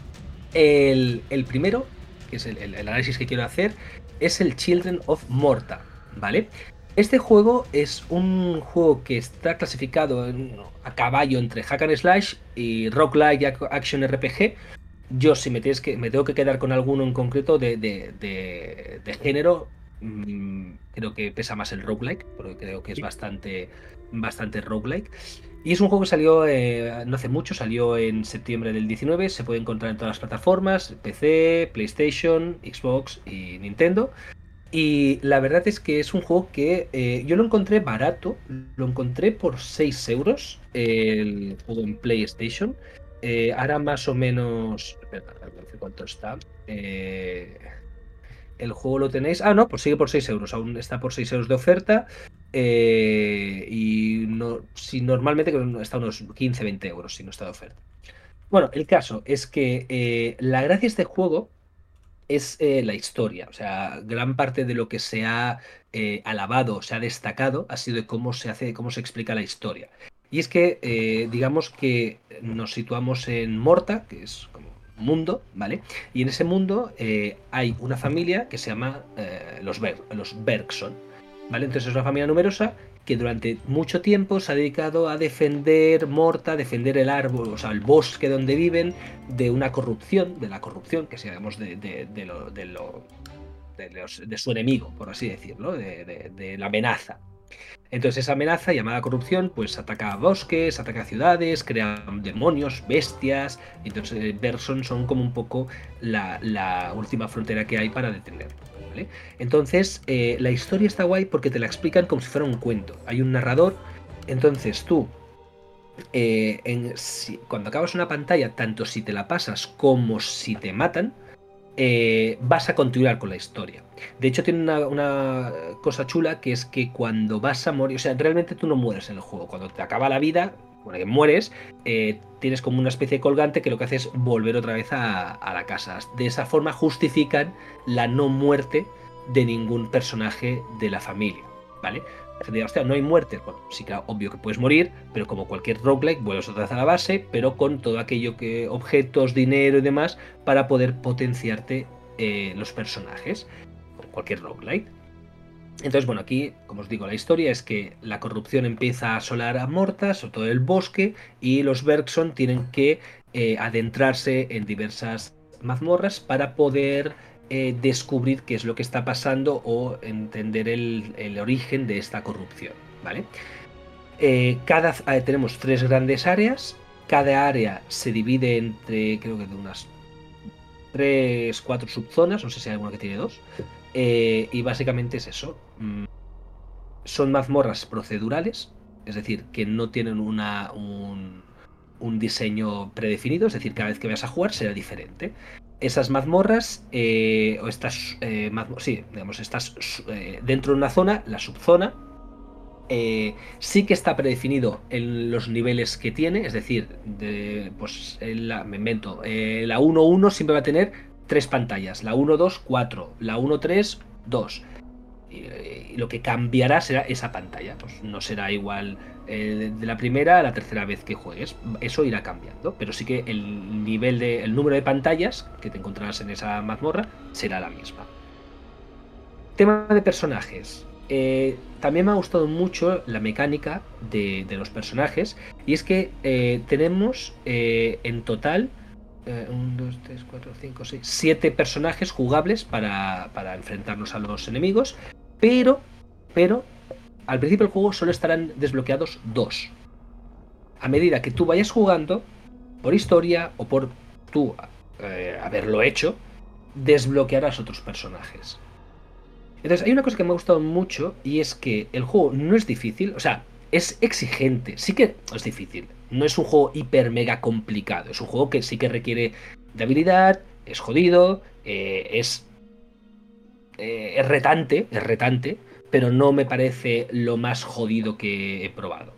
El, el primero, que es el, el, el análisis que quiero hacer, es el Children of Morta, ¿vale? Este juego es un juego que está clasificado en, a caballo entre hack and slash y roguelike action R P G. Yo, si me, tienes que, me tengo que quedar con alguno en concreto de, de, de, de género, mmm, creo que pesa más el roguelike, porque creo que es bastante, bastante roguelike. Y es un juego que salió eh, no hace mucho, salió en septiembre del diecinueve, se puede encontrar en todas las plataformas, P C, PlayStation, Xbox y Nintendo. Y la verdad es que es un juego que eh, yo lo encontré barato, lo encontré por seis euros, el juego en PlayStation. Eh, ahora más o menos... Espera, no sé cuánto está. Eh, el juego lo tenéis... Ah, no, pues sigue por seis euros, aún está por seis euros de oferta. Eh, y no, si normalmente está unos quince a veinte euros si no está de oferta. Bueno, el caso es que eh, la gracia de este juego es eh, la historia. O sea, gran parte de lo que se ha eh, alabado, se ha destacado, ha sido de cómo se hace, cómo se explica la historia. Y es que, eh, digamos que nos situamos en Morta, que es como un mundo, ¿vale? Y en ese mundo eh, hay una familia que se llama eh, los, Ber los Bergson, ¿vale? Entonces es una familia numerosa que durante mucho tiempo se ha dedicado a defender Morta, defender el árbol, o sea, el bosque donde viven, de una corrupción, de la corrupción, que digamos de, de, de, lo, de, lo, de, los, de su enemigo, por así decirlo, de, de, de la amenaza. Entonces esa amenaza llamada corrupción pues ataca a bosques, ataca a ciudades, crea demonios, bestias. Entonces Bergson son como un poco la, la última frontera que hay para detenerlo, ¿vale? Entonces eh, la historia está guay porque te la explican como si fuera un cuento. Hay un narrador, entonces tú eh, en, si, cuando acabas una pantalla, tanto si te la pasas como si te matan, eh, vas a continuar con la historia. De hecho, tiene una, una cosa chula, que es que cuando vas a morir, o sea, realmente tú no mueres en el juego. Cuando te acaba la vida, bueno, que mueres, eh, tienes como una especie de colgante que lo que hace es volver otra vez a, a la casa. De esa forma justifican la no muerte de ningún personaje de la familia, ¿vale? La gente dirá, hostia, no hay muerte. Bueno, sí que obvio que puedes morir, pero como cualquier roguelike, vuelves otra vez a la base, pero con todo aquello que, objetos, dinero y demás, para poder potenciarte eh, los personajes. Con cualquier roguelike. Entonces, bueno, aquí, como os digo, la historia es que la corrupción empieza a asolar a Mortas, sobre todo el bosque, y los Bergson tienen que eh, adentrarse en diversas mazmorras para poder eh, descubrir qué es lo que está pasando o entender el, el origen de esta corrupción, ¿vale? Eh, cada, eh, tenemos tres grandes áreas, cada área se divide entre, creo que de unas tres, cuatro subzonas, no sé si hay alguna que tiene dos. Eh, y básicamente es eso. Son mazmorras procedurales, es decir, que no tienen una, un, un diseño predefinido, es decir, cada vez que vayas a jugar será diferente. Esas mazmorras, eh, o estas, eh, mazmo- sí, digamos, estás eh, dentro de una zona, la subzona, eh, sí que está predefinido en los niveles que tiene, es decir, de, pues la, me invento, eh, la uno uno siempre va a tener tres pantallas, la uno dos, cuatro, la uno tres, dos. Y, y lo que cambiará será esa pantalla, pues no será igual eh, de la primera a la tercera vez que juegues, eso irá cambiando, pero sí que el nivel de, el número de pantallas que te encontrarás en esa mazmorra será la misma. Tema de personajes. Eh, también me ha gustado mucho la mecánica de, de los personajes, y es que eh, tenemos eh, en total uno, dos, tres, cuatro, cinco, seis, siete personajes jugables para, para enfrentarnos a los enemigos, pero, pero al principio del juego solo estarán desbloqueados dos. A medida que tú vayas jugando, por historia o por tú eh, haberlo hecho, desbloquearás otros personajes. Entonces hay una cosa que me ha gustado mucho, y es que el juego no es difícil, o sea, es exigente, sí que es difícil. No es un juego hiper mega complicado, es un juego que sí que requiere de habilidad, es jodido, eh, es, eh, es retante, es retante, pero no me parece lo más jodido que he probado.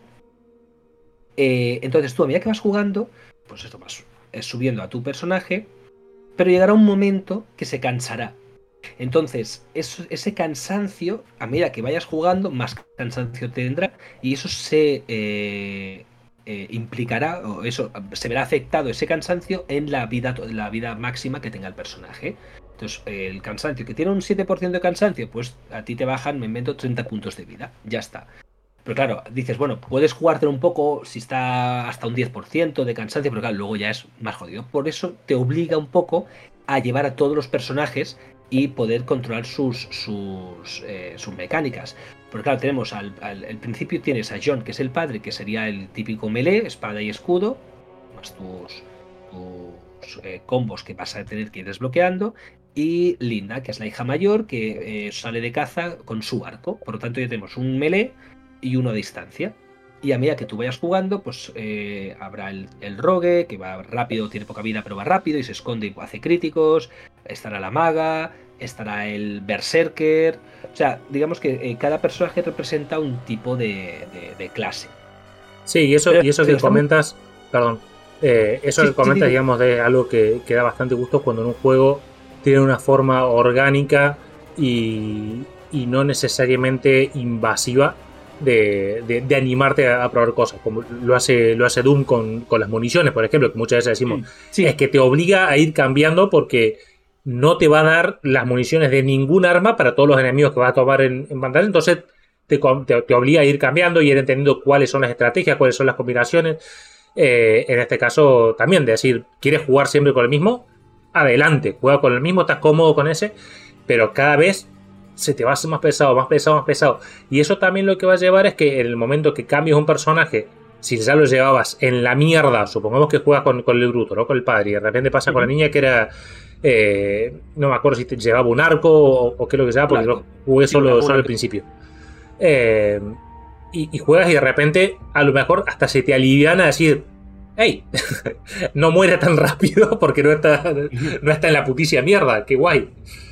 Eh, entonces tú, a medida que vas jugando, pues esto vas subiendo a tu personaje, pero llegará un momento que se cansará. Entonces, eso, ese cansancio, a medida que vayas jugando, más cansancio tendrá, y eso se eh, eh, implicará, o eso se verá afectado, ese cansancio, en la vida, la vida máxima que tenga el personaje. Entonces, eh, el cansancio, que tiene un siete por ciento de cansancio, pues a ti te bajan, me invento, treinta puntos de vida, ya está. Pero claro, dices, bueno, puedes jugártelo un poco si está hasta un diez por ciento de cansancio, pero claro, luego ya es más jodido. Por eso te obliga un poco a llevar a todos los personajes y poder controlar sus, sus, eh, sus mecánicas. Porque claro, tenemos al, al, al principio tienes a John, que es el padre, que sería el típico melee, espada y escudo, más tus, tus eh, combos que vas a tener que ir desbloqueando, y Linda, que es la hija mayor, que eh, sale de caza con su arco. Por lo tanto ya tenemos un melee y uno a distancia. Y a medida que tú vayas jugando, pues eh, habrá el, el rogue, que va rápido, tiene poca vida, pero va rápido y se esconde y hace críticos. Estará la maga, estará el berserker. O sea, digamos que eh, cada personaje representa un tipo de, de, de clase. Sí, y eso, pero, y eso que comentas, muy... perdón, eh, eso sí, que comentas, sí, sí. digamos, de algo que, que da bastante gusto cuando en un juego tiene una forma orgánica y, y no necesariamente invasiva. De, de, de animarte a, a probar cosas, como lo hace, lo hace Doom con, con las municiones, por ejemplo, que muchas veces decimos, sí. es que te obliga a ir cambiando porque no te va a dar las municiones de ningún arma para todos los enemigos que vas a tomar en, en pantalla, entonces te, te, te obliga a ir cambiando y ir entendiendo cuáles son las estrategias, cuáles son las combinaciones. Eh, en este caso también, de decir, ¿quieres jugar siempre con el mismo? Adelante, juega con el mismo, estás cómodo con ese, pero cada vez se te va a hacer más pesado, más pesado, más pesado. Y eso también lo que va a llevar es que en el momento que cambies un personaje, si ya lo llevabas en la mierda, supongamos que juegas con, con el bruto, ¿no? Con el padre, y de repente pasa uh-huh. con la niña que era, eh, no me acuerdo si te llevaba un arco o, o qué es lo que sea, porque claro. lo jugué solo, solo al principio. Eh, y, y juegas y de repente a lo mejor hasta se te aliviana a decir, ¡Ey! No muere tan rápido porque no está, no está en la puticia mierda. ¡Qué guay!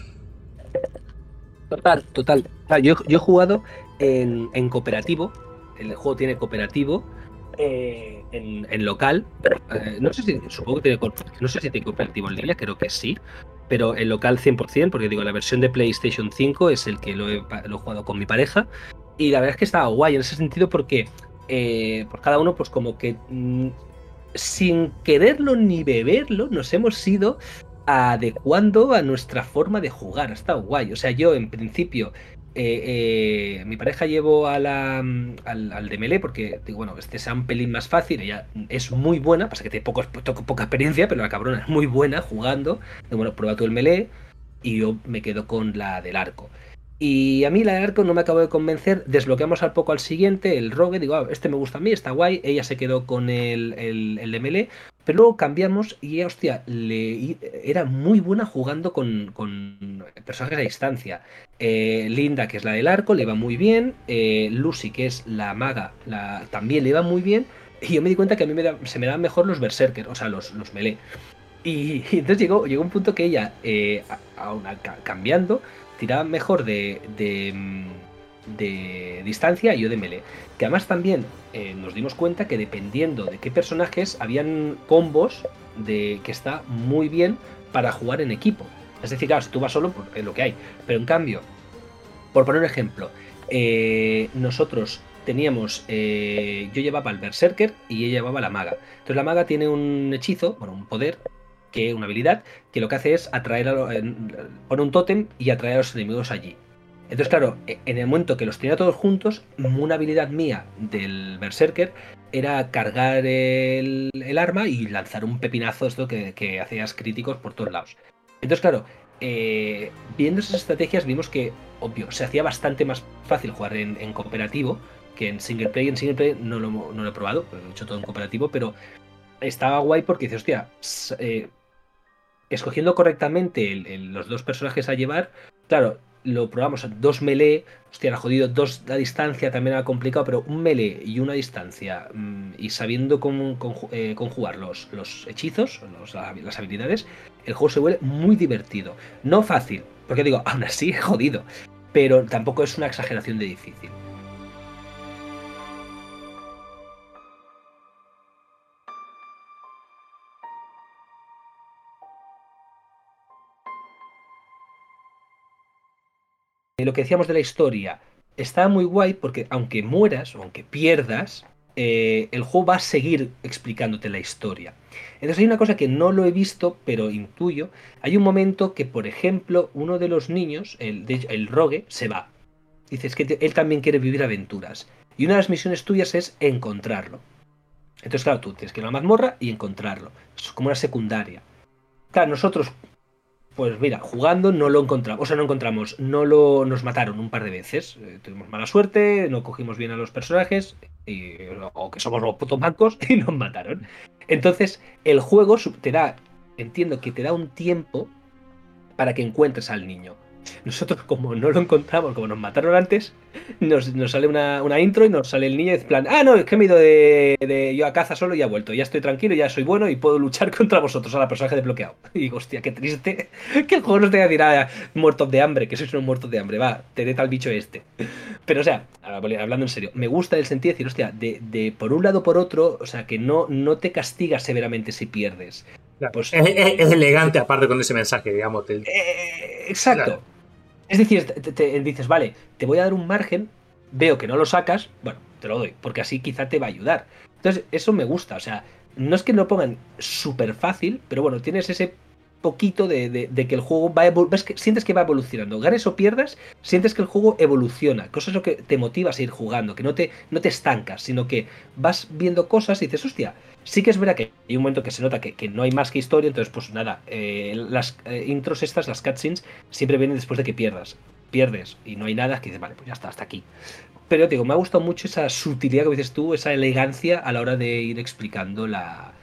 Total, total. O sea, yo, yo he jugado en, en cooperativo. El juego tiene cooperativo. Eh, en, en local. Eh, no sé si. Supongo que tiene. No sé si tiene cooperativo en línea, creo que sí. Pero en local cien por ciento, porque digo, la versión de PlayStation cinco es el que lo he, lo he jugado con mi pareja. Y la verdad es que estaba guay en ese sentido porque eh, pues cada uno, pues como que mmm, sin quererlo ni beberlo, nos hemos ido adecuando a nuestra forma de jugar. Ha estado guay. O sea, yo en principio, eh, eh, mi pareja llevo a la, al, al de Melee porque, digo, bueno, este sea un pelín más fácil. Ella es muy buena, pasa que tiene poco, poco, poca experiencia, pero la cabrona es muy buena jugando. Digo, bueno, prueba tú el Melee y yo me quedo con la del arco. Y a mí la del arco no me acabó de convencer. Desbloqueamos al poco al siguiente, el Rogue. Digo, ah, este me gusta a mí, está guay. Ella se quedó con el, el, el de Melee. Pero luego cambiamos y, hostia, le, era muy buena jugando con, con personajes a distancia. Eh, Linda, que es la del arco, le iba muy bien. Eh, Lucy, que es la maga, la, también le iba muy bien. Y yo me di cuenta que a mí me da, se me daban mejor los berserkers, o sea, los, los melee. Y, y entonces llegó, llegó un punto que ella, eh, a, a una, cambiando, tiraba mejor de, de, de distancia y yo de melee. Que además también eh, nos dimos cuenta que dependiendo de qué personajes, habían combos de, que está muy bien para jugar en equipo. Es decir, claro, si tú vas solo, pues, es lo que hay. Pero en cambio, por poner un ejemplo, eh, nosotros teníamos, eh, yo llevaba el berserker y ella llevaba la maga. Entonces la maga tiene un hechizo, bueno, un poder, que una habilidad, que lo que hace es atraer a, eh, pone un tótem y atraer a los enemigos allí. Entonces, claro, en el momento que los tenía todos juntos, una habilidad mía del berserker era cargar el, el arma y lanzar un pepinazo, esto que, que hacías críticos por todos lados. Entonces, claro, eh, viendo esas estrategias vimos que, obvio, se hacía bastante más fácil jugar en, en cooperativo que en single player. En single player no lo, no lo he probado, lo he hecho todo en cooperativo, pero estaba guay porque dices, hostia, eh, escogiendo correctamente el, el, los dos personajes a llevar, claro, lo probamos, dos melee, hostia, era jodido, dos a distancia también era complicado, pero un melee y una distancia, mmm, y sabiendo cómo conju eh, conjugar los, los hechizos, los, las habilidades, el juego se vuelve muy divertido. No fácil, porque digo, aún así jodido, pero tampoco es una exageración de difícil. Lo que decíamos de la historia está muy guay porque aunque mueras o aunque pierdas, eh, el juego va a seguir explicándote la historia. Entonces hay una cosa que no lo he visto, pero intuyo. Hay un momento que, por ejemplo, uno de los niños, el, el Rogue, se va. Dices que te, él también quiere vivir aventuras. Y una de las misiones tuyas es encontrarlo. Entonces, claro, tú tienes que ir a la mazmorra y encontrarlo. Es como una secundaria. Claro, nosotros... Pues mira, jugando no lo encontramos, o sea, no encontramos, no lo nos mataron un par de veces, eh, tuvimos mala suerte, no cogimos bien a los personajes, y, o que somos los putos mancos, y nos mataron. Entonces, el juego te da, entiendo que te da un tiempo para que encuentres al niño. Nosotros, como no lo encontramos, como nos mataron antes, nos, nos sale una, una intro y nos sale el niño y es plan, ah, no, es que me he ido de, de yo a caza solo y ya he vuelto, ya estoy tranquilo, ya soy bueno y puedo luchar contra vosotros, a la personaje desbloqueado. Y digo, hostia, qué triste que el juego nos tenga que decir, ah, muertos de hambre, que sois unos muertos de hambre, va, tened al bicho este. Pero, o sea, hablando en serio, me gusta el sentido de decir, hostia, de, de por un lado o por otro, o sea, que no, no te castigas severamente si pierdes. Claro, pues, es, es, es elegante, aparte con ese mensaje, digamos. Te... Eh, exacto. Claro. Es decir, te, te dices, vale, te voy a dar un margen, veo que no lo sacas, bueno, te lo doy, porque así quizá te va a ayudar. Entonces, eso me gusta, o sea, no es que lo pongan súper fácil, pero bueno, tienes ese poquito de, de, de que el juego va a ves que sientes que va evolucionando. Ganes o pierdas, sientes que el juego evoluciona. Cosas lo que te motiva a seguir jugando, que no te, no te estancas, sino que vas viendo cosas y dices, hostia, sí que es verdad que hay un momento que se nota que, que no hay más que historia, entonces pues nada, eh, las eh, intros estas, las cutscenes, siempre vienen después de que pierdas. Pierdes y no hay nada, que dices, vale, pues ya está, hasta aquí. Pero digo, me ha gustado mucho esa sutilidad que dices tú, esa elegancia a la hora de ir explicando la,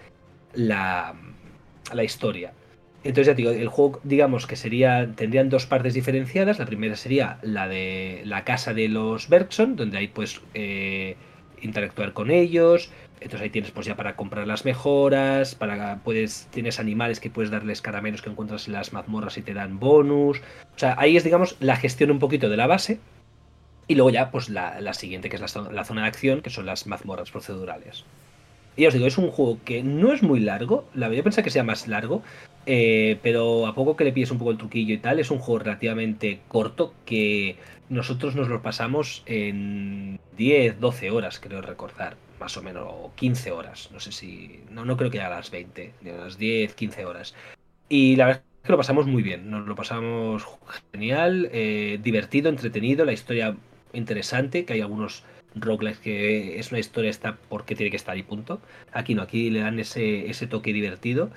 la, la historia. Entonces ya digo, el juego, digamos que sería, tendrían dos partes diferenciadas. La primera sería la de la casa de los Bergson, donde hay pues eh, interactuar con ellos, Entonces ahí tienes pues ya para comprar las mejoras, para puedes tienes animales que puedes darles caramelos que encuentras en las mazmorras y te dan bonus. O sea, ahí es, digamos, la gestión un poquito de la base. Y luego ya, pues la, la siguiente, que es la, la zona de acción, que son las mazmorras procedurales. Y os digo, es un juego que no es muy largo. La yo pensaba que sea más largo. Eh, pero a poco que le pilles un poco el truquillo y tal, es un juego relativamente corto que nosotros nos lo pasamos en diez, doce horas, creo recordar, más o menos, o quince horas, no sé si, no, no creo que a las veinte, ni a las diez, quince horas. Y la verdad es que lo pasamos muy bien, nos lo pasamos genial, eh, divertido, entretenido, la historia interesante, que hay algunos roguelikes que es una historia está porque tiene que estar y punto. Aquí no, aquí le dan ese, ese toque divertido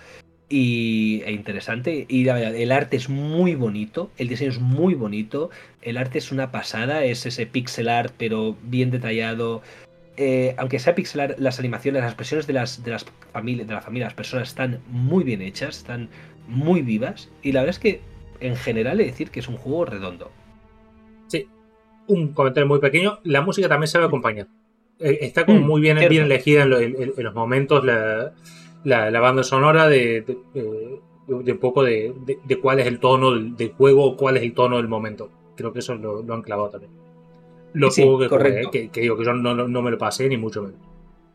y, e interesante. Y la verdad, el arte es muy bonito, el diseño es muy bonito, el arte es una pasada, es ese pixel art pero bien detallado. Eh, aunque sea pixel art, las animaciones, las expresiones de las, de las familias, de la familia, las personas están muy bien hechas, están muy vivas. Y la verdad es que en general he de decir que es un juego redondo. Sí, un comentario muy pequeño. La música también sabe acompañar. Eh, está como mm, muy bien, bien elegida en, lo, en, en los momentos la, la, la banda sonora de, de, de, de un poco de, de, de cuál es el tono del, del juego, cuál es el tono del momento. Creo que eso lo, lo han clavado también. Lo sí, juego que correcto. jugué, que, que digo que yo no, no, no me lo pasé ni mucho menos.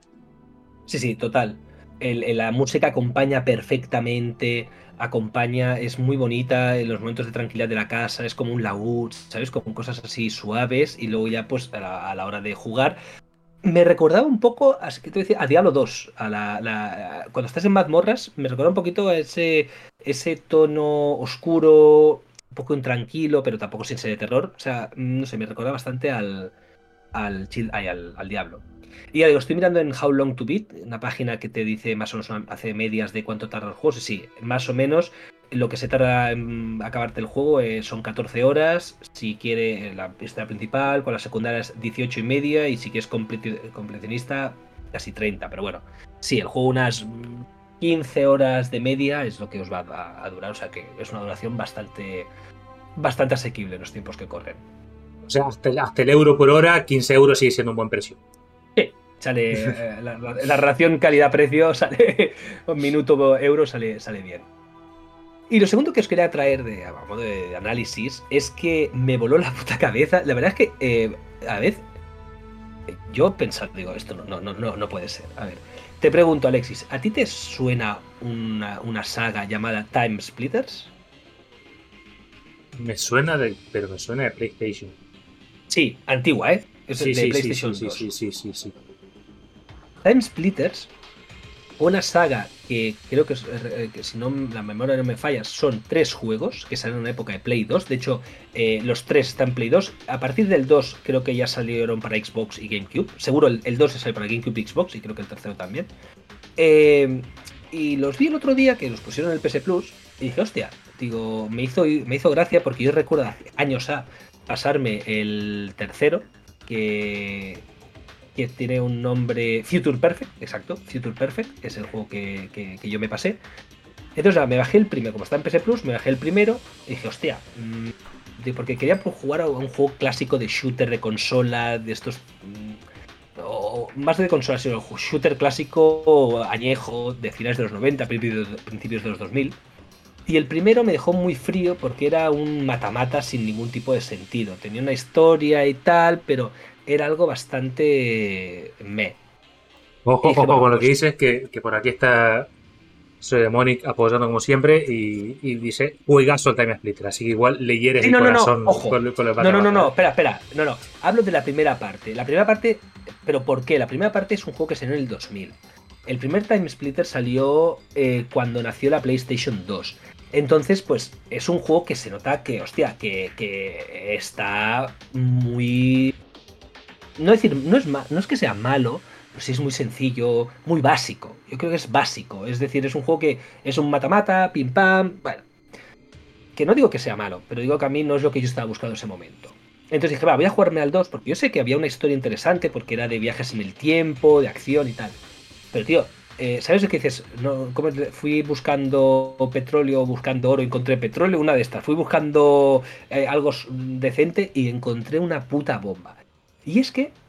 Sí, sí, total. El, el, la música acompaña perfectamente, acompaña, es muy bonita en los momentos de tranquilidad de la casa, es como un laúd, ¿sabes? Como cosas así suaves y luego ya pues a la, a la hora de jugar. Me recordaba un poco, así que te decía, a Diablo dos, a la, la, cuando estás en mazmorras, me recordaba un poquito a ese, ese tono oscuro, un poco intranquilo, pero tampoco sin ser de terror. O sea, no sé, me recuerda bastante al, al, ay, al, al Diablo. Y ya digo, estoy mirando en How Long to Beat, una página que te dice más o menos, hace medias de cuánto tarda el juego. Sí, sí, más o menos lo que se tarda en acabarte el juego eh, son catorce horas. Si quiere la pista principal, con las secundarias dieciocho y media. Y si quieres completionista, casi treinta. Pero bueno, sí, el juego unas quince horas de media es lo que os va a, a durar. O sea que es una duración bastante, bastante asequible en los tiempos que corren. O sea, hasta el, hasta el euro por hora, quince euros sigue siendo un buen precio. Sí, sale eh, la, la relación calidad-precio, sale un minuto euro, sale, sale bien. Y lo segundo que os quería traer de, a modo de análisis es que me voló la puta cabeza. La verdad es que eh, a veces yo pensaba, digo, esto no, no, no, no puede ser. A ver, te pregunto, Alexis, ¿a ti te suena una, una saga llamada Time Splitters? Me suena de, pero me suena de PlayStation. Sí, antigua, ¿eh? Es sí, de sí, PlayStation sí, dos. Sí, sí, sí, sí, sí. Time Splitters, una saga que creo que, que si no la memoria no me falla, son tres juegos que salieron en una época de Play dos. De hecho, eh, los tres están en Play dos. A partir del dos creo que ya salieron para Xbox y GameCube. Seguro el, el dos se sale para GameCube y Xbox y creo que el tercero también. Eh, y los vi el otro día que los pusieron en el P S Plus y dije, hostia, digo, me hizo, me hizo gracia porque yo recuerdo hace años a pasarme el tercero, que, que tiene un nombre Future Perfect, exacto, Future Perfect, es el juego que, que, que yo me pasé. Entonces me bajé el primero, como está en P S Plus, me bajé el primero y dije, hostia, mmm, porque quería jugar a un juego clásico de shooter de consola, de estos, mmm, o más de consola, sino shooter clásico añejo, de finales de los noventa, principios de los dos mil. Y el primero me dejó muy frío porque era un matamata sin ningún tipo de sentido. Tenía una historia y tal, pero era algo bastante meh. Ojo, ojo, con lo que dices, que, que por aquí está Soy Demonic apoyando como siempre y, y dice juegazo el Time Splitter, así que igual le hieres sí, el no, corazón. No, no, ojo. Con, con no, no, no, no, espera, espera. No, no. Hablo de la primera parte. La primera parte, ¿pero por qué? La primera parte es un juego que salió en el dos mil. El primer Time Splitter salió eh, cuando nació la PlayStation dos. Entonces, pues, es un juego que se nota que, hostia, que, que está muy... No decir, no es, ma... no es que sea malo, pero sí es muy sencillo, muy básico. Yo creo que es básico. Es decir, es un juego que es un mata-mata, pim pam, bueno. Que no digo que sea malo, pero digo que a mí no es lo que yo estaba buscando en ese momento. Entonces dije, va, voy a jugarme al dos, porque yo sé que había una historia interesante, porque era de viajes en el tiempo, de acción y tal. Pero, tío... Eh, ¿sabes lo que dices? No, ¿cómo fui buscando petróleo, buscando oro, encontré petróleo? Una de estas. Fui buscando eh, algo decente y encontré una puta bomba. Y es que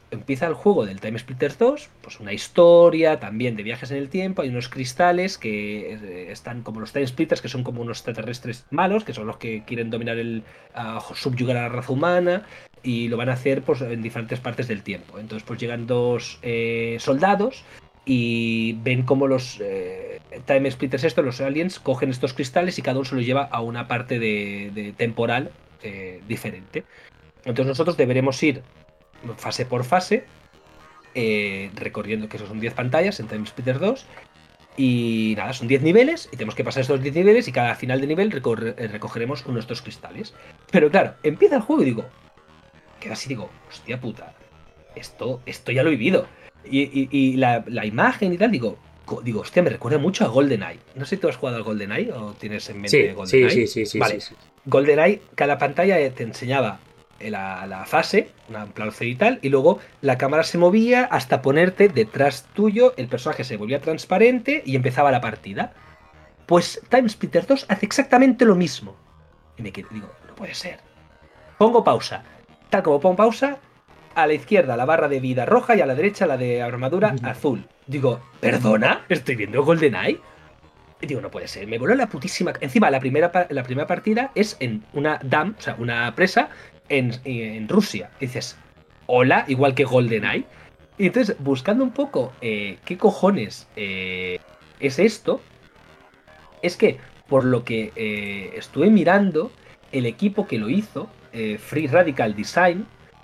empieza el juego del Time Splitters dos, pues una historia también de viajes en el tiempo, hay unos cristales que eh, están como los Time Splitters, que son como unos extraterrestres malos, que son los que quieren dominar el, uh, subyugar a la raza humana, y lo van a hacer pues en diferentes partes del tiempo. Entonces pues llegan dos eh, soldados y ven como los eh, Time Splitters estos, los aliens, cogen estos cristales y cada uno se los lleva a una parte de, de temporal eh, diferente. Entonces nosotros deberemos ir fase por fase, eh, recorriendo, que eso son diez pantallas en Time Splitters dos, y nada, son diez niveles, y tenemos que pasar estos diez niveles, y cada final de nivel recorre, eh, recogeremos uno de estos cristales. Pero claro, empieza el juego y digo, queda así, digo, hostia puta, esto, esto ya lo he vivido. Y, y, y la, la imagen y tal, digo, digo, hostia, me recuerda mucho a GoldenEye. No sé si tú has jugado al GoldenEye o tienes en mente sí, GoldenEye. Sí, sí, sí, vale. sí, sí. GoldenEye, cada pantalla te enseñaba La, la fase, una plan y tal, y luego la cámara se movía hasta ponerte detrás tuyo, el personaje se volvía transparente y empezaba la partida. Pues Time Splitters dos hace exactamente lo mismo. Y me quedo, digo, no puede ser. Pongo pausa. Tal como pongo pausa, a la izquierda la barra de vida roja y a la derecha la de armadura uh-huh. azul. Digo, ¿perdona? ¿Estoy viendo GoldenEye? Y digo, no puede ser. Me voló la putísima... Encima, la primera, la primera partida es en una dam, o sea, una presa En, en Rusia. Y dices, hola, igual que GoldenEye. Y entonces, buscando un poco eh, qué cojones eh, es esto, es que, por lo que eh, estuve mirando, el equipo que lo hizo, eh, Free Radical Design,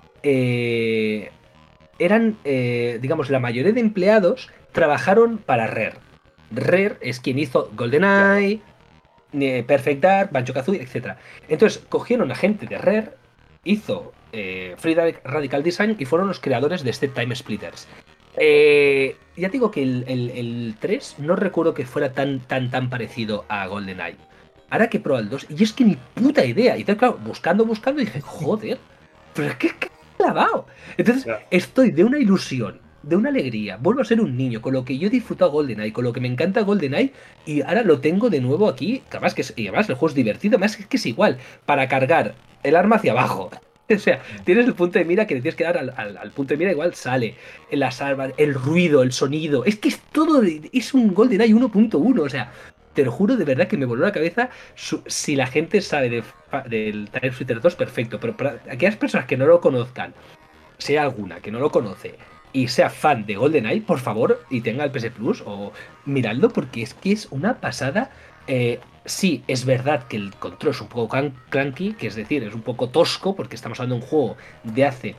eh, eran, eh, digamos, la mayoría de empleados trabajaron para Rare. Rare es quien hizo GoldenEye, Perfect Dark, Banjo-Kazooie, etcétera. Entonces, cogieron a gente de Rare, hizo eh, Free Radical Design y fueron los creadores de este Time Splitters. Eh, ya digo que el, el, el tres no recuerdo que fuera tan tan tan parecido a GoldenEye. Ahora que probé el dos, y es que ni puta idea. Y entonces, claro, buscando, buscando, dije, joder, pero es que qué clavado. Entonces, yeah. estoy de una ilusión, de una alegría, vuelvo a ser un niño, con lo que yo he disfrutado GoldenEye, con lo que me encanta GoldenEye, y ahora lo tengo de nuevo aquí, que además, que es, y además el juego es divertido, además es que es igual, para cargar el arma hacia abajo. O sea, tienes el punto de mira que le tienes que dar al, al, al punto de mira, igual sale. Las armas, el ruido, el sonido. Es que es todo. Es un GoldenEye uno punto uno. O sea, te lo juro de verdad que me voló la cabeza. Su, si la gente sabe de, del Time Splitters dos, perfecto. Pero para aquellas personas que no lo conozcan, sea alguna que no lo conoce y sea fan de GoldenEye, por favor, y tenga el P S Plus, o miradlo, porque es que es una pasada. Eh, sí, es verdad que el control es un poco clunky, que es decir, es un poco tosco, porque estamos hablando de un juego de hace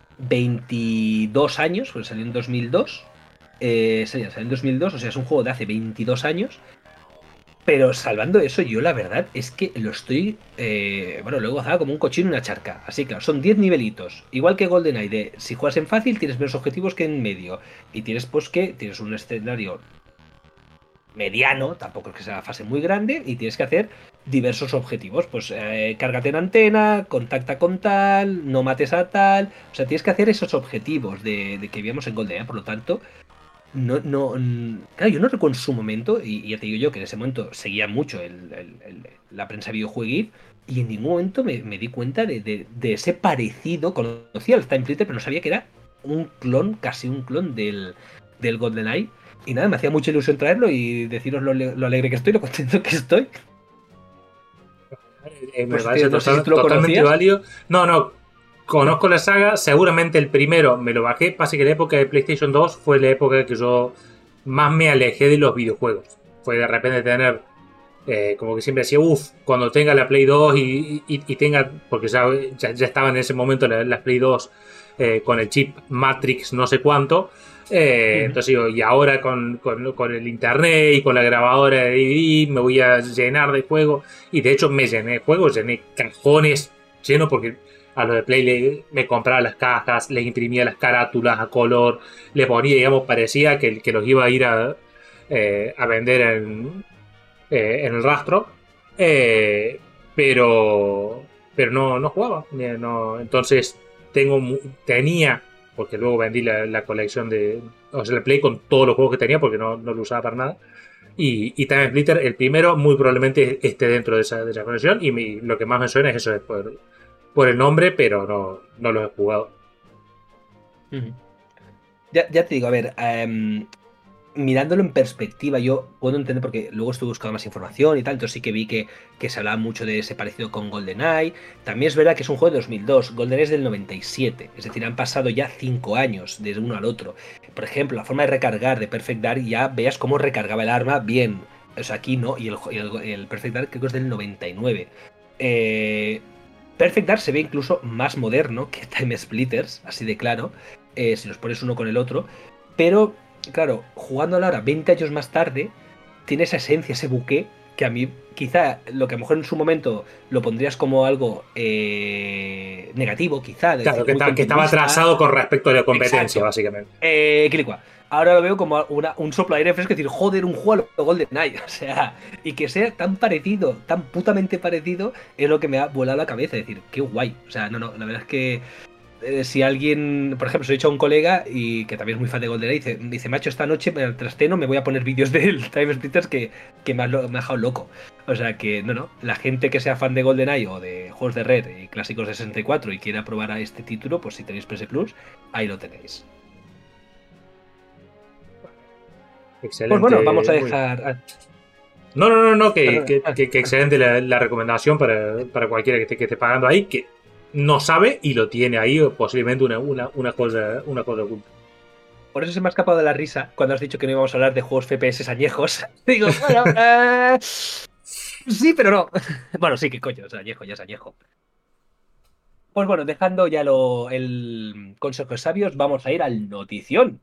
veintidós años, pues salió en dos mil dos, eh, salió en dos mil dos, o sea, es un juego de hace veintidós años, pero salvando eso, yo la verdad es que lo estoy, eh, bueno, lo he gozado como un cochino en una charca, así que son diez nivelitos, igual que GoldenEye, de si juegas en fácil tienes menos objetivos que en medio, y tienes pues que, tienes un escenario mediano, tampoco es que sea la fase muy grande, y tienes que hacer diversos objetivos, pues eh, cárgate en antena, contacta con tal, no mates a tal, o sea, tienes que hacer esos objetivos de, de que vimos en GoldenEye, por lo tanto, no, no, claro, yo no recuerdo en su momento, y, y ya te digo yo que en ese momento seguía mucho el, el, el, la prensa videojueguil, y en ningún momento me, me di cuenta de, de, de ese parecido, conocía el Time Splitters, pero no sabía que era un clon, casi un clon del, del GoldenEye. Y nada, me hacía mucha ilusión traerlo y deciros lo, lo alegre que estoy, lo contento que estoy. Eh, me pues parece no total, sé si totalmente válido. No, no, conozco la saga. Seguramente el primero me lo bajé. Pasa que la época de PlayStation dos fue la época que yo más me alejé de los videojuegos. Fue de repente tener, eh, como que siempre decía, uff, cuando tenga la Play dos y, y, y tenga, porque ya, ya, ya estaba en ese momento la, la Play dos eh, con el chip Matrix no sé cuánto. Eh, entonces digo, y ahora con, con, con el internet y con la grabadora de D V D me voy a llenar de juegos, y de hecho me llené de juegos, llené cajones llenos, porque a los de Play le, me compraba las cajas, les imprimía las carátulas a color, le ponía, digamos, parecía que, que los iba a ir a, eh, a vender en, eh, en el rastro, eh, pero pero no, no jugaba, no, entonces tengo tenía porque luego vendí la, la colección de, o sea, la Play con todos los juegos que tenía, porque no, no lo usaba para nada. Y, y Time Splitters, el primero, muy probablemente esté dentro de esa, de esa colección, y mi, lo que más me suena es eso, es por, por el nombre, pero no, no lo he jugado. Uh-huh. Ya, ya te digo, a ver, um, mirándolo en perspectiva, yo puedo entender, porque luego estuve buscando más información y tal, entonces sí que vi que, que se hablaba mucho de ese parecido con GoldenEye. También es verdad que es un juego de dos mil dos, GoldenEye es del noventa y siete, es decir, han pasado ya cinco años desde uno al otro. Por ejemplo, la forma de recargar de Perfect Dark, ya veas cómo recargaba el arma bien. O sea, aquí no, y el, el, el Perfect Dark creo que es del noventa y nueve. Eh, Perfect Dark se ve incluso más moderno que Time Splitters, así de claro, eh, si los pones uno con el otro, pero claro, jugándolo ahora veinte años más tarde, tiene esa esencia, ese buque, que a mí quizá lo que a lo mejor en su momento lo pondrías como algo eh, negativo, quizá. Claro, que, ta, que estaba atrasado con respecto a la competencia, exacto, básicamente. Eh, Quilicua. Ahora lo veo como una, un soplo de aire fresco, es decir, joder, un juego a GoldenEye, o sea, y que sea tan parecido, tan putamente parecido, es lo que me ha volado la cabeza, es decir, qué guay. O sea, no, no, la verdad es que eh, si alguien, por ejemplo, se lo he dicho a un colega y que también es muy fan de GoldenEye, dice, dice macho, esta noche me trasteno, me voy a poner vídeos del Time Splitters que, que me, ha, me ha dejado loco. O sea que, no, no, la gente que sea fan de GoldenEye o de juegos de Red y clásicos de sesenta y cuatro y quiera probar a este título, pues si tenéis P S Plus, ahí lo tenéis. Excelente. Pues bueno, vamos a dejar... No, no, no, no, que, que, que, que excelente la, la recomendación para, para cualquiera que esté, que esté pagando ahí, que no sabe y lo tiene ahí, o posiblemente una, una, una cosa una cosa oculta. Por eso se me ha escapado de la risa cuando has dicho que no íbamos a hablar de juegos F P S añejos. Digo, bueno, uh, sí, pero no. Bueno, sí, que coño, es añejo, ya es añejo. Pues bueno, dejando ya lo, el consejo de sabios, vamos a ir al notición.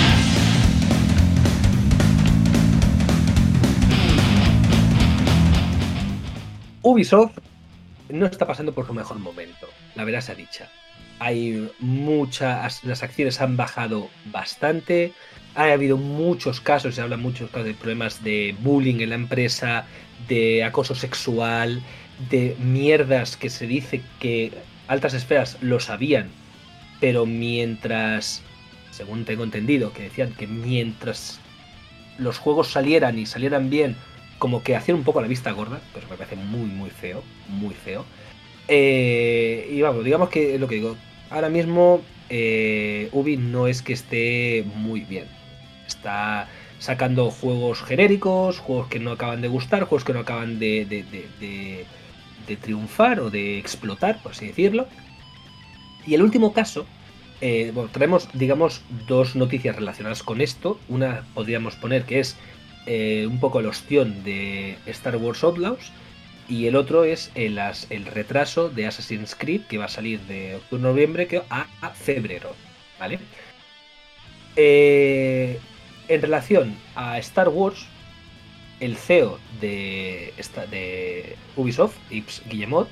Ubisoft no está pasando por su mejor momento, la verdad sea dicha. Hay muchas, las acciones han bajado bastante, ha habido muchos casos, se habla muchos casos de problemas de bullying en la empresa, de acoso sexual, de mierdas que se dice que altas esferas lo sabían, pero mientras, según tengo entendido, que decían que mientras los juegos salieran y salieran bien, como que hacían un poco la vista gorda, pero me parece muy, muy feo, muy feo. Eh, y vamos, digamos que lo que digo, ahora mismo eh, Ubi no es que esté muy bien. Está sacando juegos genéricos, juegos que no acaban de gustar, juegos que no acaban de, de, de, de, de triunfar o de explotar, por así decirlo. Y el último caso, eh, bueno, traemos, digamos, dos noticias relacionadas con esto. Una podríamos poner que es Eh, un poco el ostión de Star Wars Outlaws, y el otro es el, el retraso de Assassin's Creed, que va a salir de octubre noviembre a, a febrero, ¿vale? Eh, en relación a Star Wars, el C E O de, de Ubisoft, Yves Guillemot,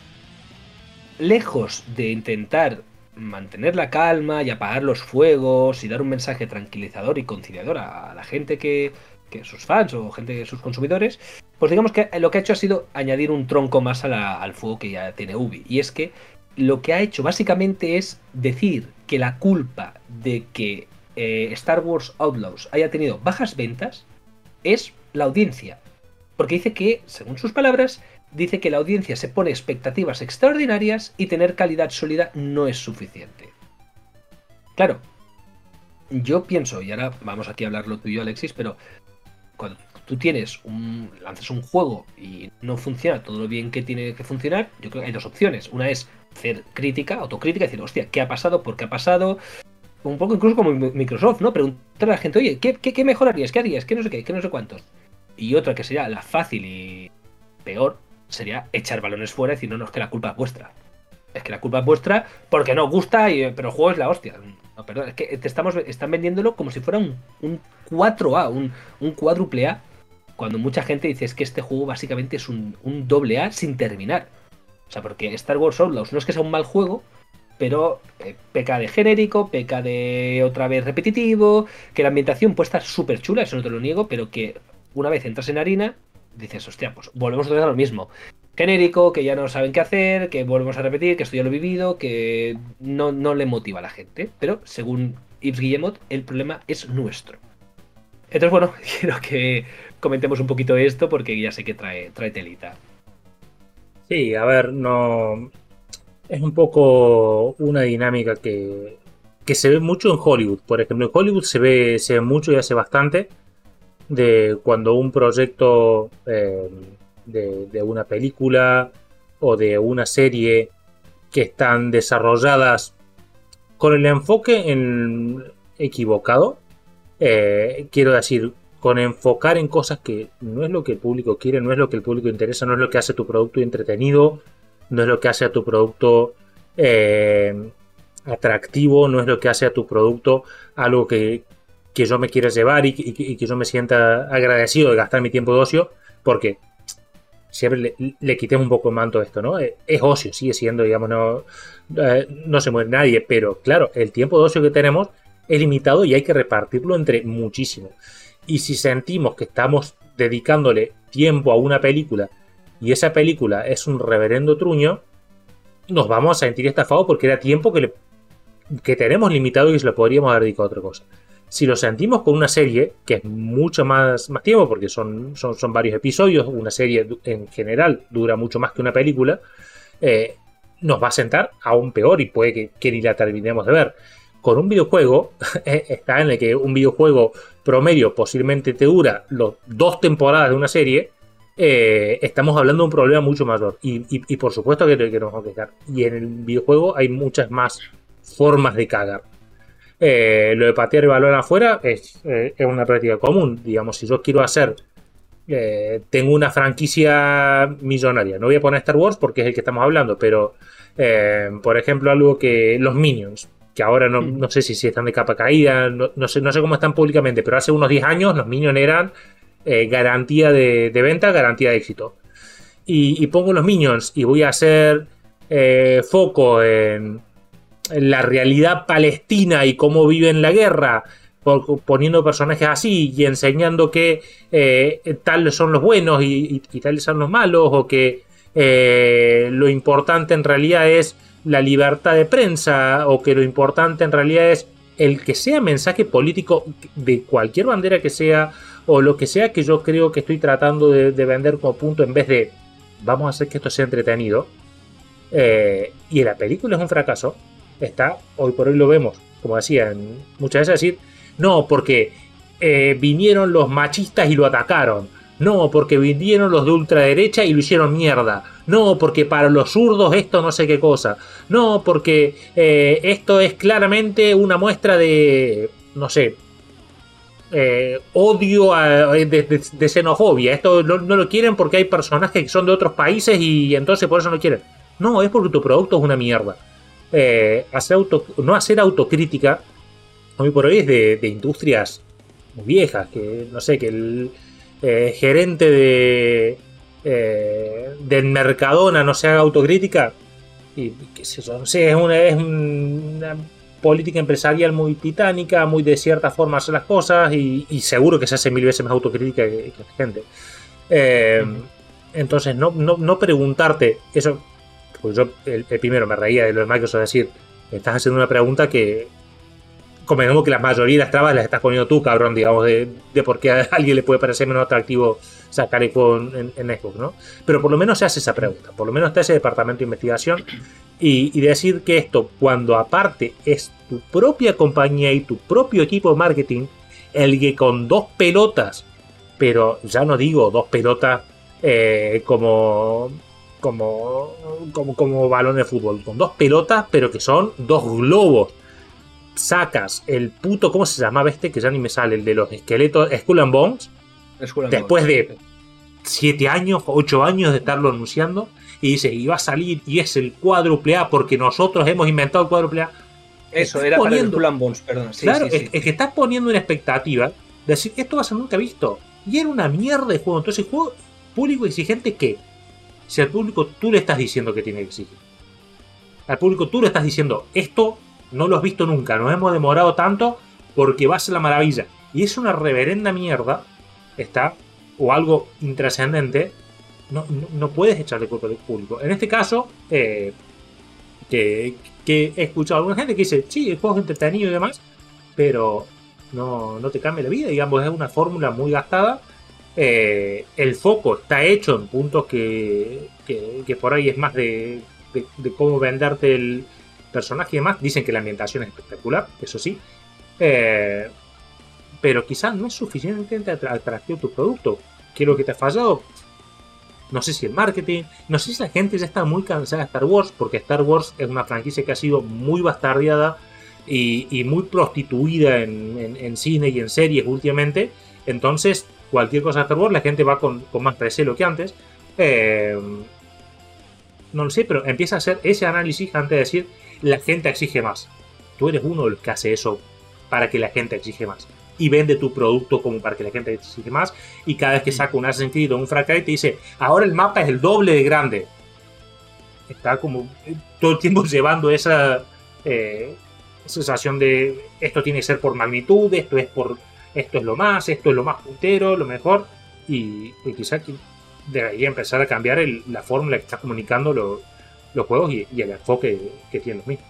lejos de intentar mantener la calma y apagar los fuegos y dar un mensaje tranquilizador y conciliador a, a la gente que que sus fans o gente, sus consumidores, pues digamos que lo que ha hecho ha sido añadir un tronco más a la, al fuego que ya tiene Ubi. Y es que lo que ha hecho básicamente es decir que la culpa de que eh, Star Wars Outlaws haya tenido bajas ventas es la audiencia. Porque dice que, según sus palabras, dice que la audiencia se pone expectativas extraordinarias y tener calidad sólida no es suficiente. Claro, yo pienso, y ahora vamos aquí a hablarlo tú y yo, Alexis, pero cuando tú tienes un, lanzas un juego y no funciona todo lo bien que tiene que funcionar, yo creo que hay dos opciones. Una es hacer crítica, autocrítica, y decir, hostia, ¿qué ha pasado? ¿Por qué ha pasado? Un poco incluso como Microsoft, ¿no? Preguntar a la gente, oye, ¿qué, qué, qué mejorarías? ¿Qué harías? ¿Qué no sé qué? ¿Qué no sé cuántos? Y otra que sería la fácil y peor, sería echar balones fuera y decir, no, no, es que la culpa es vuestra. Es que la culpa es vuestra porque no os gusta, y, pero el juego es la hostia. No, perdón, es que te estamos, están vendiéndolo como si fuera un, un cuatro A, un, un cuádruple A, cuando mucha gente dice es que este juego básicamente es un, un doble A sin terminar. O sea, porque Star Wars Outlaws no es que sea un mal juego, pero eh, peca de genérico, peca de otra vez repetitivo, que la ambientación puede estar súper chula, eso no te lo niego, pero que una vez entras en harina, dices, hostia, pues volvemos otra vez a lo mismo. Genérico, que ya no saben qué hacer, que volvemos a repetir, que esto ya lo he vivido, que no, no le motiva a la gente. Pero, según Yves Guillemot, el problema es nuestro. Entonces, bueno, quiero que comentemos un poquito esto porque ya sé que trae, trae telita. Sí, a ver, no... Es un poco una dinámica que, que se ve mucho en Hollywood. Por ejemplo, en Hollywood se ve, se ve mucho y hace bastante de cuando un proyecto eh, de, de una película o de una serie que están desarrolladas con el enfoque en, equivocado, eh, quiero decir, con enfocar en cosas que no es lo que el público quiere, no es lo que el público interesa, no es lo que hace tu producto entretenido, no es lo que hace a tu producto eh, atractivo, no es lo que hace a tu producto algo que, que yo me quiera llevar y, y, y que yo me sienta agradecido de gastar mi tiempo de ocio, porque siempre le, le quitemos un poco el manto a esto, ¿no? Es ocio, sigue siendo, digamos, no, eh, no se muere nadie, pero claro, el tiempo de ocio que tenemos es limitado y hay que repartirlo entre muchísimo. Y si sentimos que estamos dedicándole tiempo a una película y esa película es un reverendo truño, nos vamos a sentir estafados porque era tiempo que, le, que tenemos limitado y se lo podríamos haber dedicado a otra cosa. Si lo sentimos con una serie, que es mucho más, más tiempo, porque son, son, son varios episodios, una serie en general dura mucho más que una película, eh, nos va a sentar aún peor y puede que, que ni la terminemos de ver. Con un videojuego, está en el que un videojuego promedio posiblemente te dura los dos temporadas de una serie, eh, estamos hablando de un problema mucho mayor. Y, y, y por supuesto que, que nos vamos a quejar. Y en el videojuego hay muchas más formas de cagar. Eh, lo de patear el balón afuera es, eh, es una práctica común. Digamos, si yo quiero hacer, eh, tengo una franquicia millonaria, no voy a poner Star Wars porque es el que estamos hablando, pero eh, por ejemplo algo que los Minions, que ahora no, no sé si, si están de capa caída, no, no, sé, no sé cómo están públicamente, pero hace unos diez años los Minions eran eh, garantía de, de venta, garantía de éxito. Y, y pongo los Minions y voy a hacer eh, foco en la realidad palestina y cómo viven la guerra, por, poniendo personajes así y enseñando que eh, tales son los buenos y, y, y tales son los malos, o que eh, lo importante en realidad es la libertad de prensa, o que lo importante en realidad es el que sea mensaje político de cualquier bandera que sea, o lo que sea que yo creo que estoy tratando de, de vender como punto, en vez de vamos a hacer que esto sea entretenido, eh, y la película es un fracaso. Está, hoy por hoy lo vemos, como decían muchas veces, decir, no, porque eh, vinieron los machistas y lo atacaron, no, porque vinieron los de ultraderecha y lo hicieron mierda, no, porque para los zurdos esto no sé qué cosa, no, porque eh, esto es claramente una muestra de, no sé, eh, odio, a, de, de, de xenofobia, esto no, no lo quieren porque hay personajes que son de otros países y entonces por eso no quieren. No, es porque tu producto es una mierda. Eh, hacer auto, no hacer autocrítica hoy por hoy es de, de industrias muy viejas, que no sé, que el eh, gerente de eh, del Mercadona no se haga autocrítica y qué sé yo, no sé, es una, es una política empresarial muy titánica, muy de cierta forma hacer las cosas y, y seguro que se hace mil veces más autocrítica que, que la gente. Eh, uh-huh. Entonces no, no, no preguntarte eso. Pues yo el, el primero me reía de lo de Microsoft, es decir, estás haciendo una pregunta que convengamos que la mayoría de las trabas las estás poniendo tú, cabrón, digamos, de, de por qué a alguien le puede parecer menos atractivo sacar el juego en, en Xbox, ¿no? Pero por lo menos se hace esa pregunta, por lo menos está ese departamento de investigación y, y decir que esto, cuando aparte es tu propia compañía y tu propio equipo de marketing, el que con dos pelotas, pero ya no digo dos pelotas eh, como... Como, como, como balón de fútbol, con dos pelotas, pero que son dos globos. Sacas el puto, ¿cómo se llamaba este? Que ya ni me sale, el de los esqueletos, Skull and Bones. Skull and después Bones. De siete años, ocho años de estarlo anunciando, y dice, y va a salir, y es el cuádruple A, porque nosotros hemos inventado el cuádruple A. Eso, era poniendo, para el Skull and Bones, perdón. Sí, claro, sí, es, sí. es que estás poniendo una expectativa de decir, esto va a ser nunca visto. Y era una mierda de juego. Entonces, el juego público exigente, ¿qué? Si al público tú le estás diciendo que tiene que exigir. Al público tú le estás diciendo, esto no lo has visto nunca, nos hemos demorado tanto porque va a ser la maravilla. Y es una reverenda mierda, está, o algo intrascendente, no, no, no puedes echarle culpa al público. En este caso, eh, que, que he escuchado a alguna gente que dice, sí, el juego es entretenido y demás, pero no, no te cambia la vida, digamos, es una fórmula muy gastada. Eh, el foco está hecho en puntos que, que, que por ahí es más de, de, de cómo venderte el, personaje y demás. Dicen que la ambientación es espectacular, eso sí. Eh, pero quizás no es suficientemente atractivo tu producto. ¿Qué es lo que te ha fallado? No sé si el marketing, no sé si la gente ya está muy cansada de Star Wars, porque Star Wars es una franquicia que ha sido muy bastardeada y, y muy prostituida en, en, en cine y en series últimamente. Entonces, cualquier cosa de Star Wars, la gente va con, con más recelo que antes. Eh, no lo sé, pero empieza a hacer ese análisis antes de decir, la gente exige más. Tú eres uno de los que hace eso para que la gente exige más. Y vende tu producto como para que la gente exige más. Y cada vez que saca un Assassin's Creed o un Far Cry te dice, ahora el mapa es el doble de grande. Está como todo el tiempo llevando esa eh, sensación de esto tiene que ser por magnitud, esto es por esto es lo más, esto es lo más puntero, lo mejor. Y, y quizás debería empezar a cambiar el, la fórmula que está comunicando lo, los juegos y, y el enfoque que tienen los mismos.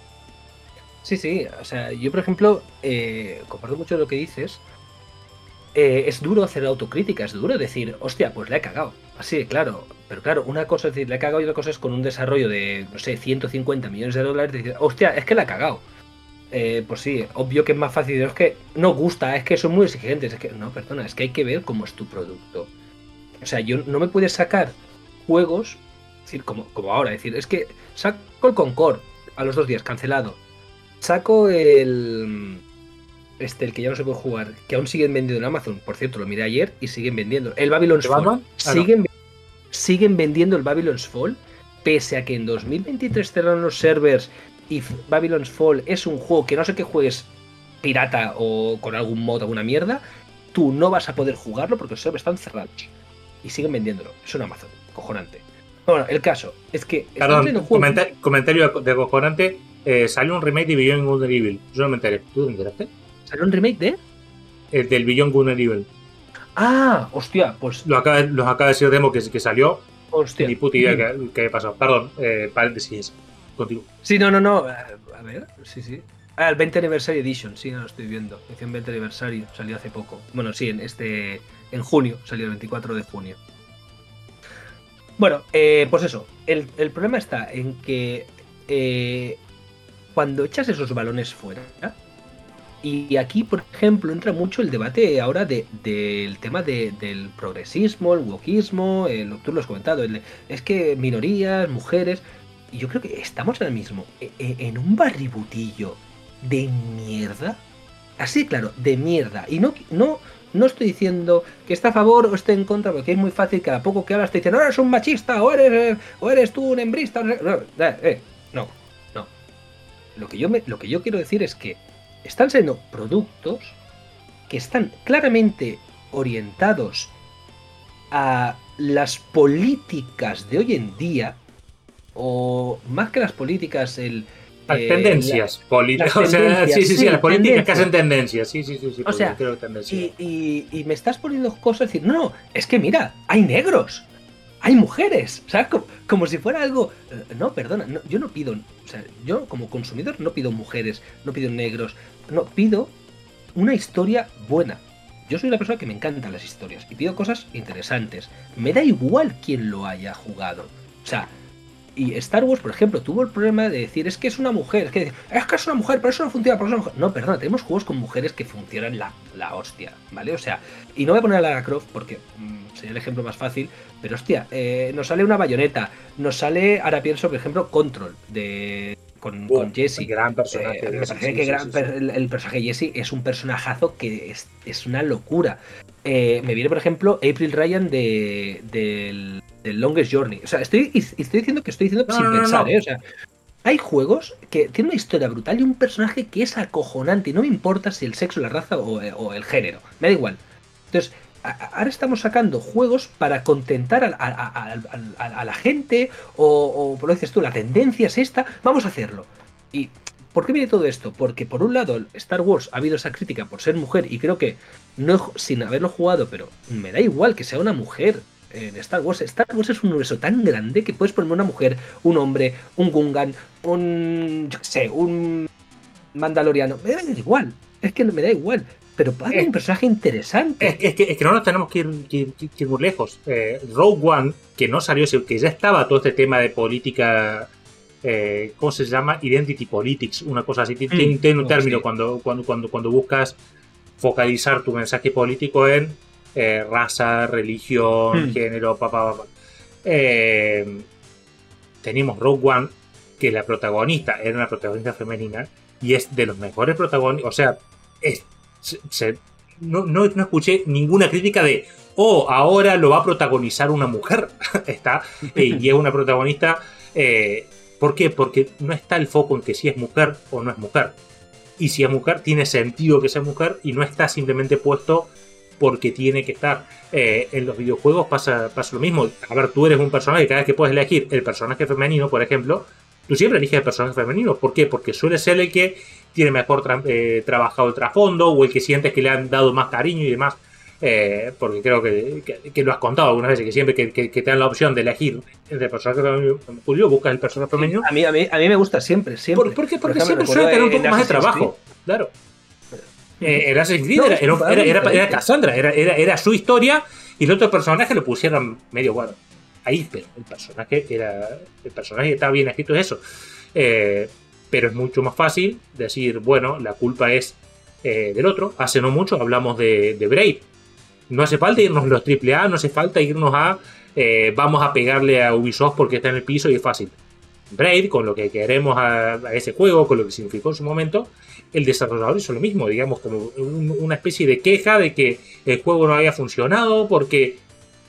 Sí, sí, o sea, yo por ejemplo, eh, comparto mucho de lo que dices. Eh, es duro hacer autocrítica, es duro decir, hostia, pues la he cagado. Así, claro, pero claro, una cosa es decir, la he cagado y otra cosa es con un desarrollo de, no sé, ciento cincuenta millones de dólares, decir, hostia, es que la he cagado. Eh, pues sí, obvio que es más fácil, es que no gusta, es que son muy exigentes, es que, no, perdona, es que hay que ver cómo es tu producto. O sea, yo no me puedes sacar juegos, es decir, como, como ahora, es decir, es que saco el Concord a los dos días, cancelado. Saco el... Este, el que ya no se puede jugar, que aún siguen vendiendo en Amazon. Por cierto, lo miré ayer y siguen vendiendo. El Babylon's Fall. Ah, siguen, no. siguen vendiendo el Babylon's Fall, pese a que en dos mil veintitrés cerraron los servers y Babylon's Fall es un juego que no sé qué juegues pirata o con algún mod o alguna mierda, tú no vas a poder jugarlo porque los servers están cerrados. Y siguen vendiéndolo. Es un Amazon. Cojonante. Bueno, el caso es que... Perdón, comenta comentario de cojonante. Eh, salió un remake de Beyond Good and Evil. Yo no me enteré. ¿Tú te enteraste? ¿Salió un remake de? El del Beyond Good and Evil. Ah, hostia, pues... Los acaba, los acaba de decir Demo que, que salió. Hostia. Ni puta idea que, que pasó. Perdón, eh, paréntesis. Continúo. Sí, no, no, no. A ver, sí, sí. Ah, el veinte Anniversary Edition, sí, no lo estoy viendo. Edición veinte Anniversary, salió hace poco. Bueno, sí, en este... En junio, salió el veinticuatro de junio. Bueno, eh, pues eso. El, el problema está en que... Eh, cuando echas esos balones fuera, y aquí, por ejemplo, entra mucho el debate ahora de, del tema de, del progresismo, el wokismo, el, tú lo has comentado, el, es que minorías, mujeres, y yo creo que estamos ahora mismo en un barributillo de mierda, así claro, de mierda, y no, no, no estoy diciendo que está a favor o esté en contra, porque es muy fácil que a poco que hablas te dicen, no, eres un machista, o eres, o eres tú un hembrista, no, eh, eh, no. Lo que, yo me, lo que yo quiero decir es que están siendo productos que están claramente orientados a las políticas de hoy en día, o más que las políticas, el... Las eh, tendencias la, políticas, o sea, sí, sí, sí, sí, las políticas que hacen tendencias, sí, sí, sí, sí, o sea, creo que y, y, y me estás poniendo cosas, decir, no, no, es que mira, hay negros. Hay mujeres, o sea, como, como si fuera algo... No, perdona, no, yo no pido... O sea, yo como consumidor no pido mujeres, no pido negros, no, pido una historia buena. Yo soy una persona que me encantan las historias y pido cosas interesantes. Me da igual quién lo haya jugado. O sea, y Star Wars, por ejemplo, tuvo el problema de decir, es que es una mujer, es que es, que es una mujer, pero eso no funciona, porque es una mujer. No, perdona, tenemos juegos con mujeres que funcionan la, la hostia, ¿vale? O sea, y no voy a poner a Lara Croft porque mmm, sería el ejemplo más fácil, pero hostia, eh, nos sale una bayoneta, nos sale, ahora pienso, por ejemplo, Control, de con, uh, con Jesse. Gran personaje. Eh, me parece sí, que sí, gran, sí, sí. El, el personaje Jesse es un personajazo que es, es una locura. Eh, me viene, por ejemplo, April Ryan de, de, del Longest Journey. O sea, estoy, estoy diciendo que estoy diciendo no, sin no, pensar, no. ¿eh? O sea, hay juegos que tienen una historia brutal y un personaje que es acojonante y no me importa si el sexo, la raza o, o el género. Me da igual. Entonces, a, ahora estamos sacando juegos para contentar a, a, a, a, a, a la gente o, o, por lo dices tú, la tendencia es esta, vamos a hacerlo. Y... ¿por qué viene todo esto? Porque por un lado Star Wars ha habido esa crítica por ser mujer y creo que no sin haberlo jugado, pero me da igual que sea una mujer en Star Wars. Star Wars es un universo tan grande que puedes ponerme una mujer, un hombre, un Gungan, un yo qué sé, un Mandaloriano. Me da igual, es que me da igual. Pero para un personaje interesante. Es, es, que, es que no nos tenemos que ir, que, que, que ir muy lejos. Eh, Rogue One, que no salió, que ya estaba todo este tema de política eh, ¿cómo se llama? Identity Politics, una cosa así. Tiene, Mm, tiene un oh, término sí. cuando, cuando, cuando, cuando buscas focalizar tu mensaje político en eh, raza, religión, Mm. género, papá, papá. Eh, tenemos Rogue One, que la protagonista era una protagonista femenina y es de los mejores protagonistas. O sea, es, se, se, no, no, no escuché ninguna crítica de oh, ahora lo va a protagonizar una mujer. Está, eh, y es una protagonista. Eh, ¿Por qué? Porque no está el foco en que si es mujer o no es mujer. Y si es mujer, tiene sentido que sea mujer y no está simplemente puesto porque tiene que estar. Eh, en los videojuegos pasa, pasa lo mismo. A ver, tú eres un personaje, cada vez que puedes elegir el personaje femenino, por ejemplo, tú siempre eliges el personaje femenino. ¿Por qué? Porque suele ser el que tiene mejor tra eh, trabajado el trasfondo o el que sientes que le han dado más cariño y demás. Eh, porque creo que, que, que lo has contado algunas veces, que siempre que, que, que te dan la opción de elegir entre el personaje femenino, Julio, buscas el personaje femenino. A mí, a mí, a mí me gusta siempre, siempre. ¿Por, ¿por qué? Porque Por ejemplo, siempre suele tener un poco en más de Assassin's trabajo. Creed. Claro. Eh, el Assassin's Creed No, era, es era, era, era, diferente. era Cassandra, era, era, era su historia y el otro personaje lo pusieron medio bueno. Ahí, pero el personaje era. El personaje estaba bien escrito, es eso. Eh, pero es mucho más fácil decir, bueno, la culpa es eh, del otro. Hace no mucho hablamos de, de Braid. No hace falta irnos a los triple A, no hace falta irnos a eh, vamos a pegarle a Ubisoft porque está en el piso y es fácil. Braid, con lo que queremos a, a ese juego, con lo que significó en su momento, el desarrollador hizo lo mismo, digamos, como un, una especie de queja de que el juego no había funcionado porque...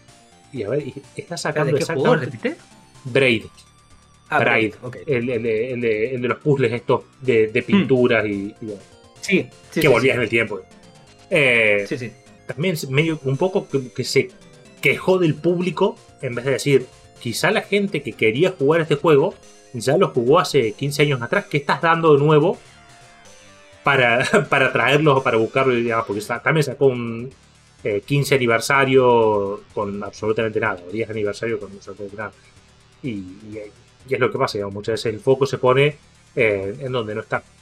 Y a ver, está sacando ¿De qué juego? exactamente... ¿Repite? Braid. Ah, Braid. okay. El, el, de, el, de, el de los puzzles estos de, de pinturas mm. y, y bueno, sí, sí, que sí, volvías sí. en el tiempo. Eh, sí, sí. También medio un poco que, que se quejó del público en vez de decir, quizá la gente que quería jugar este juego ya lo jugó hace quince años atrás. ¿Qué estás dando de nuevo para, para traerlos o para buscarlo? Y demás? Porque también sacó un eh, quince aniversario con absolutamente nada, o diez aniversario con absolutamente nada. Y, y, y es lo que pasa, digamos, muchas veces el foco se pone eh, en donde no está.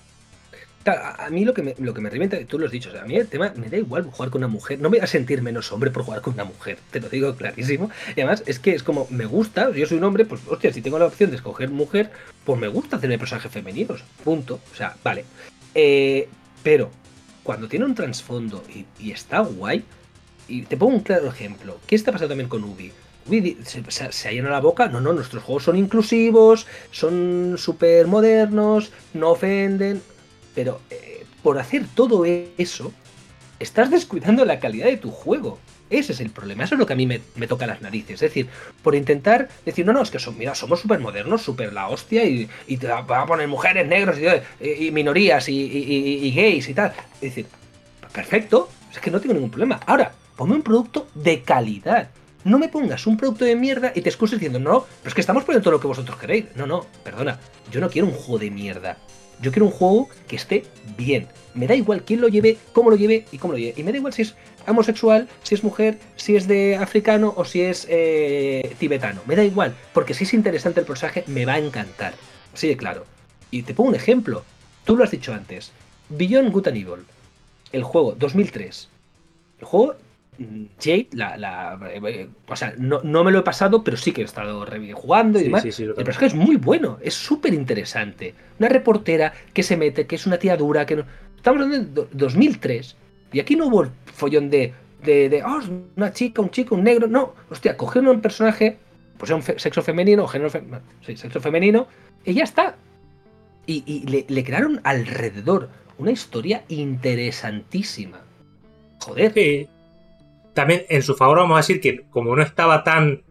A mí lo que me, lo que me revienta, tú lo has dicho, o sea, a mí el tema me da igual jugar con una mujer, no me voy a sentir menos hombre por jugar con una mujer, te lo digo clarísimo. Y además es que es como, me gusta, yo soy un hombre, pues hostia, si tengo la opción de escoger mujer, pues me gusta hacerme personajes femeninos, punto, o sea, vale. Eh, pero cuando tiene un trasfondo y, y está guay, y te pongo un claro ejemplo, ¿qué está pasando también con Ubi? Ubi se, se, se ha llenado la boca, no, no, nuestros juegos son inclusivos, son súper modernos, no ofenden... Pero eh, por hacer todo eso, estás descuidando la calidad de tu juego. Ese es el problema. Eso es lo que a mí me, me toca las narices. Es decir, por intentar decir, no, no, es que son, mira, somos súper modernos, súper la hostia, y, y te van a poner mujeres, negros, y, y minorías, y, y, y gays y tal. Es decir, perfecto, es que no tengo ningún problema. Ahora, ponme un producto de calidad. No me pongas un producto de mierda y te excuses diciendo, no, pero es que estamos poniendo todo lo que vosotros queréis. No, no, perdona, yo no quiero un juego de mierda. Yo quiero un juego que esté bien. Me da igual quién lo lleve, cómo lo lleve y cómo lo lleve. Y me da igual si es homosexual, si es mujer, si es de africano o si es eh, tibetano. Me da igual, porque si es interesante el personaje, me va a encantar. Así de claro. Y te pongo un ejemplo. Tú lo has dicho antes. Beyond Good and Evil. El juego, dos mil tres. El juego... Jade, la, la, eh, o sea, no, no me lo he pasado, pero sí que he estado jugando y sí, demás. Sí, sí, el personaje es muy bueno, es súper interesante. Una reportera que se mete, que es una tía dura, que no... Estamos hablando de dos mil tres y aquí no hubo el follón de, de, de oh, una chica, un chico, un negro. No, hostia, cogieron un personaje, pues era un fe sexo femenino, o género fe sí, sexo femenino, y ya está. Y, y le, le crearon alrededor una historia interesantísima. Joder. Sí. También en su favor vamos a decir que como no estaba tan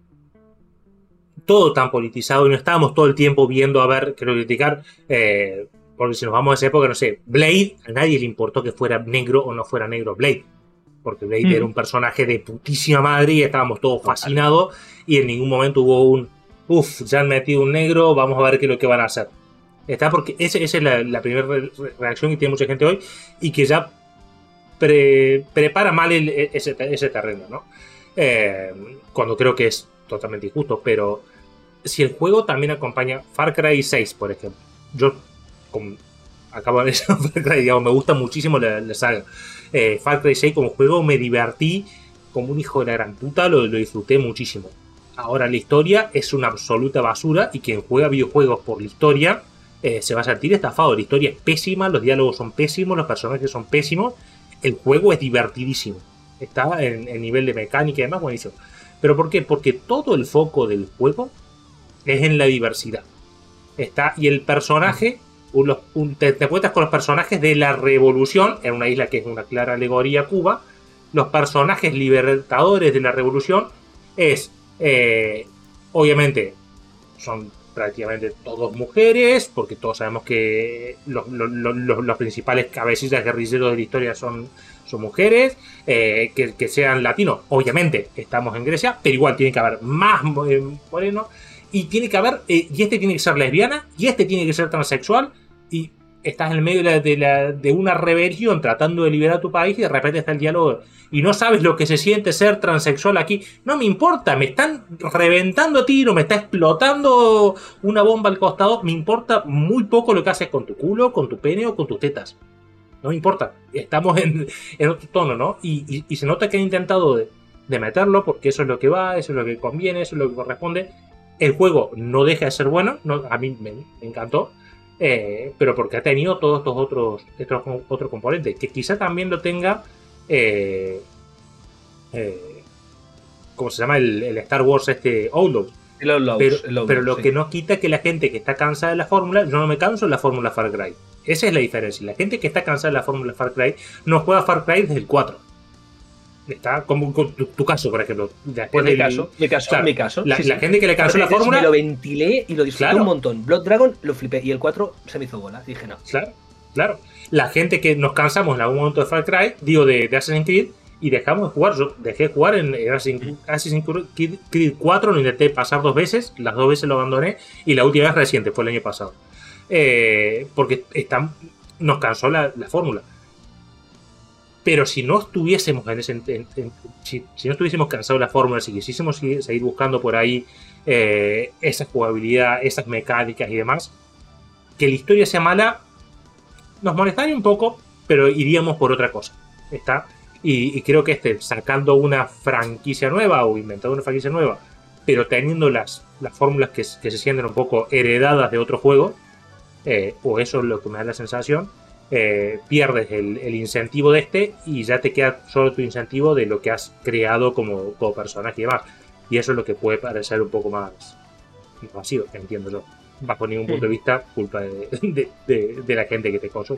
todo tan politizado y no estábamos todo el tiempo viendo a ver, quiero criticar, eh, porque si nos vamos a esa época, no sé, Blade, a nadie le importó que fuera negro o no fuera negro Blade, porque Blade mm. era un personaje de putísima madre y estábamos todos fascinados y en ningún momento hubo un uff, ya han metido un negro, vamos a ver qué es lo que van a hacer. Está porque esa, esa es la, la primera reacción que tiene mucha gente hoy y que ya Pre, prepara mal el, ese, ese terreno, ¿no? Eh, cuando creo que es totalmente injusto, pero si el juego también acompaña Far Cry seis, por ejemplo, yo como, acabo de decir Far Cry, digamos, me gusta muchísimo la, la saga. Eh, Far Cry seis como juego me divertí como un hijo de la gran puta, lo, lo disfruté muchísimo. Ahora la historia es una absoluta basura y quien juega videojuegos por la historia eh, se va a sentir estafado. La historia es pésima, los diálogos son pésimos, los personajes son pésimos, el juego es divertidísimo. Está en, en nivel de mecánica y demás buenísimo. ¿Pero por qué? Porque todo el foco del juego es en la diversidad. Está, y el personaje, un, un, te, te encuentras con los personajes de la Revolución, en una isla que es una clara alegoría a Cuba. Los personajes libertadores de la Revolución es, eh, obviamente, son prácticamente todos mujeres, porque todos sabemos que los, los, los, los principales cabecillas guerrilleros de la historia son, son mujeres, eh, que, que sean latinos, obviamente estamos en Grecia, pero igual tiene que haber más eh, morenos, y tiene que haber, eh, y este tiene que ser lesbiana, y este tiene que ser transexual, y estás en el medio de, la, de, la, de una rebelión tratando de liberar tu país y de repente está el diálogo y no sabes lo que se siente ser transexual aquí. No me importa, me están reventando a tiro, me está explotando una bomba al costado. Me importa muy poco lo que haces con tu culo, con tu pene o con tus tetas. No me importa, estamos en, en otro tono, ¿no? Y, y, y se nota que han intentado de, de meterlo porque eso es lo que va, eso es lo que conviene, eso es lo que corresponde. El juego no deja de ser bueno, no, a mí me, me encantó. Eh, pero porque ha tenido todos estos otros, estos otros componentes, que quizá también lo tenga, eh, eh, ¿cómo se llama? El, el Star Wars este Outlaws. El Outlaws, pero, el Outlaws, pero lo sí. que no quita que la gente que está cansada de la fórmula, yo no me canso de la fórmula Far Cry. Esa es la diferencia. La gente que está cansada de la fórmula Far Cry no juega Far Cry desde el cuatro. Está como con tu, tu caso, por ejemplo. Después en mi del, caso, mi caso, claro, mi caso. La, sí, la sí. gente que le cansó la Entonces, fórmula. me lo ventilé y lo disfruté Claro. un montón. Blood Dragon lo flipé y el cuatro se me hizo bola. Dije no. Claro, claro. La gente que nos cansamos en algún momento de Far Cry, digo de, de Assassin's Creed, y dejamos de jugar. Yo dejé de jugar en, en Assassin's, Assassin's Creed cuatro, lo intenté pasar dos veces, las dos veces lo abandoné, y la última vez reciente, fue el año pasado. Eh, porque está, nos cansó la, la fórmula. Pero si no estuviésemos en ese, en, en, si, si no estuviésemos cansados de la fórmula, si quisiésemos seguir, seguir buscando por ahí eh, esa jugabilidad, esas mecánicas y demás, que la historia sea mala, nos molestaría un poco, pero iríamos por otra cosa. ¿Está? Y, y creo que este, sacando una franquicia nueva o inventando una franquicia nueva, pero teniendo las, las fórmulas que, que se sienten un poco heredadas de otro juego, eh, o eso es lo que me da la sensación, eh, pierdes el, el incentivo de este y ya te queda solo tu incentivo de lo que has creado como, como personaje y demás. Y eso es lo que puede parecer un poco más invasivo, entiendo yo. Bajo ningún punto de vista, culpa de, de, de, de la gente que te consume.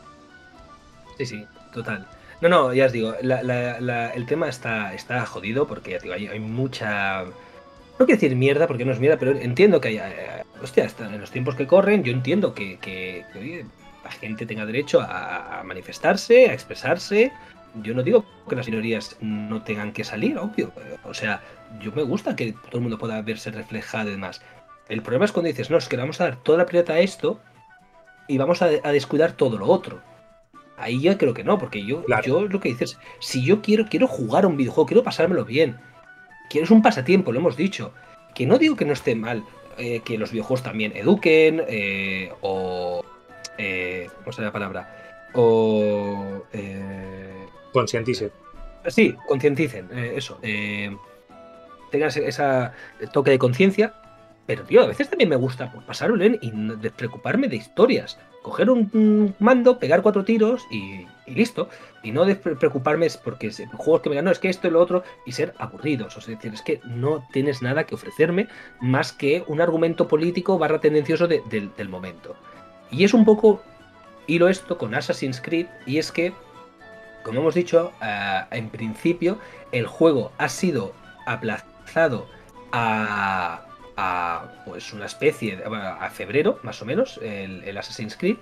Sí, sí, total. No, no, ya os digo, la, la, la, el tema está, está jodido porque ya digo, hay, hay mucha... No quiero decir mierda porque no es mierda, pero entiendo que hay... Eh, hostia, en los tiempos que corren, yo entiendo que, que, que oye, la gente tenga derecho a, a manifestarse, a expresarse. Yo no digo que las minorías no tengan que salir, obvio. O sea, yo me gusta que todo el mundo pueda verse reflejado y demás. El problema es cuando dices, no, es que le vamos a dar toda la prioridad a esto y vamos a, a descuidar todo lo otro. Ahí yo creo que no, porque yo, Claro. yo lo que dices, si yo quiero, quiero jugar a un videojuego, quiero pasármelo bien. Quiero es un pasatiempo, lo hemos dicho. Que no digo que no esté mal, eh, que los videojuegos también eduquen, eh, o... Eh, ¿cómo se llama la palabra? O... Eh, Concientice. sí, concienticen, eh, eso. Eh, tengan ese esa toque de conciencia. Pero, tío, a veces también me gusta pues, pasarlo bien y no despreocuparme de historias. Coger un, un mando, pegar cuatro tiros y, y listo. Y no despreocuparme porque es, juegos que me ganan, no, es que esto y lo otro, y ser aburridos. O sea, es decir, es que no tienes nada que ofrecerme más que un argumento político barra tendencioso de, de, del momento. Y es un poco hilo esto con Assassin's Creed, y es que, como hemos dicho, uh, en principio el juego ha sido aplazado a... a pues una especie de, a febrero más o menos el, el Assassin's Creed,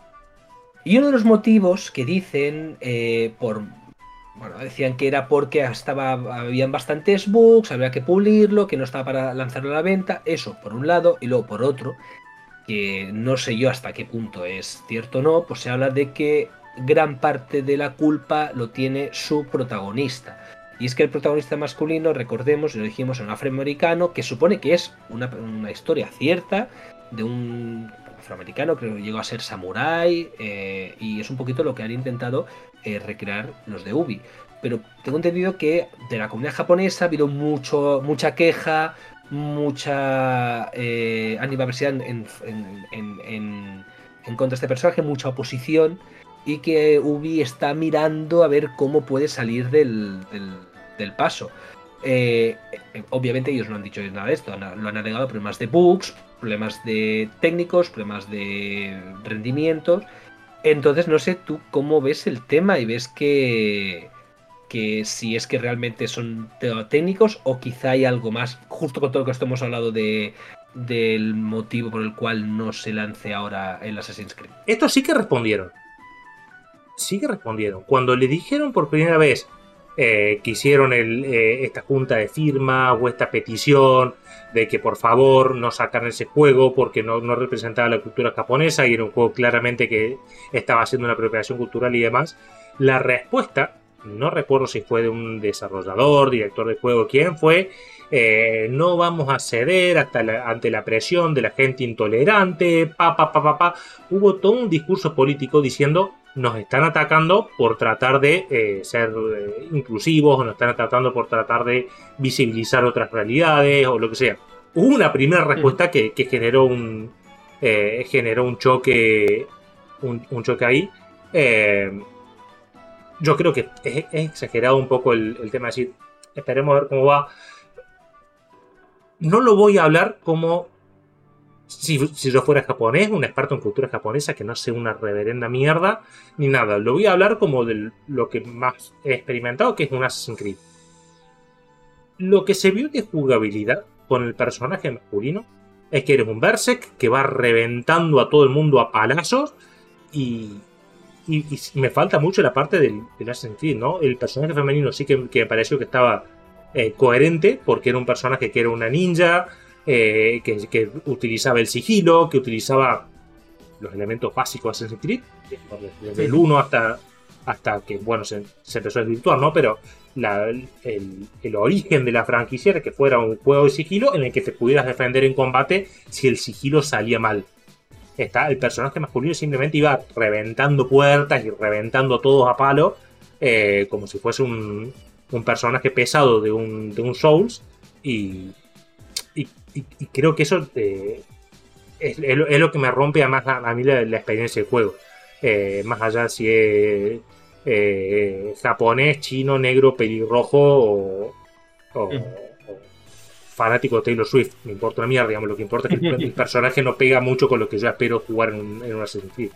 y uno de los motivos que dicen eh, por bueno decían que era porque estaba habían bastantes bugs, había que pulirlo, que no estaba para lanzarlo a la venta, eso por un lado, y luego por otro, que no sé yo hasta qué punto es cierto o no, pues se habla de que gran parte de la culpa lo tiene su protagonista. Y es que el protagonista masculino, recordemos, y lo dijimos, es un afroamericano, que supone que es una, una historia cierta de un afroamericano que llegó a ser samurái, eh, y es un poquito lo que han intentado eh, recrear los de Ubi. pero tengo entendido que de la comunidad japonesa ha habido mucho, mucha queja, mucha eh, animadversión en, en, en, en, en contra de este personaje, mucha oposición, y que Ubi está mirando a ver cómo puede salir del, del, del paso. Eh, obviamente ellos no han dicho nada de esto, han, lo han alegado problemas de bugs, problemas de técnicos, problemas de rendimientos. Entonces no sé tú cómo ves el tema y ves que, que si es que realmente son técnicos o quizá hay algo más, justo con todo lo que esto hemos hablado de, del motivo por el cual no se lance ahora el Assassin's Creed. Estos sí que respondieron. Sí que respondieron. Cuando le dijeron por primera vez eh, que hicieron el, eh, esta junta de firma o esta petición de que por favor no sacaran ese juego porque no, no representaba la cultura japonesa y era un juego claramente que estaba haciendo una apropiación cultural y demás, la respuesta, no recuerdo si fue de un desarrollador, director de juego, quién fue, eh, no vamos a ceder hasta la, ante la presión de la gente intolerante, pa, pa, pa, pa, pa. Hubo todo un discurso político diciendo nos están atacando por tratar de eh, ser eh, inclusivos, o nos están atacando por tratar de visibilizar otras realidades, o lo que sea. Hubo una primera respuesta que, que generó un eh, generó un choque un, un choque ahí. Eh, yo creo que es, es exagerado un poco el, el tema de decir, esperemos a ver cómo va. No lo voy a hablar como Si, si yo fuera japonés, un experto en cultura japonesa, que no sé una reverenda mierda, ni nada. Lo voy a hablar como de lo que más he experimentado, que es un Assassin's Creed. Lo que se vio de jugabilidad con el personaje masculino es que eres un Berserk que va reventando a todo el mundo a palazos y, y, y me falta mucho la parte del, del Assassin's Creed, ¿no? El personaje femenino sí que, que me pareció que estaba eh, coherente, porque era un personaje que era una ninja, Eh, que, que utilizaba el sigilo, que utilizaba los elementos básicos de Assassin's Creed, desde el uno hasta, hasta que, bueno, se, se empezó a desvirtuar, ¿no? Pero la, el, el origen de la franquicia era que fuera un juego de sigilo en el que te pudieras defender en combate si el sigilo salía mal. Está, el personaje masculino simplemente iba reventando puertas y reventando todos a palo, eh, como si fuese un, un personaje pesado de un, de un Souls, y Y, y, y creo que eso eh, es, es, lo, es lo que me rompe a, más a, a mí la, la experiencia del juego. Eh, más allá si es eh, japonés, chino, negro, pelirrojo o, o, mm. o fanático de Taylor Swift. Me importa una mierda, digamos. Lo que importa es que el, el personaje no pega mucho con lo que yo espero jugar en un, en un Assassin's Creed.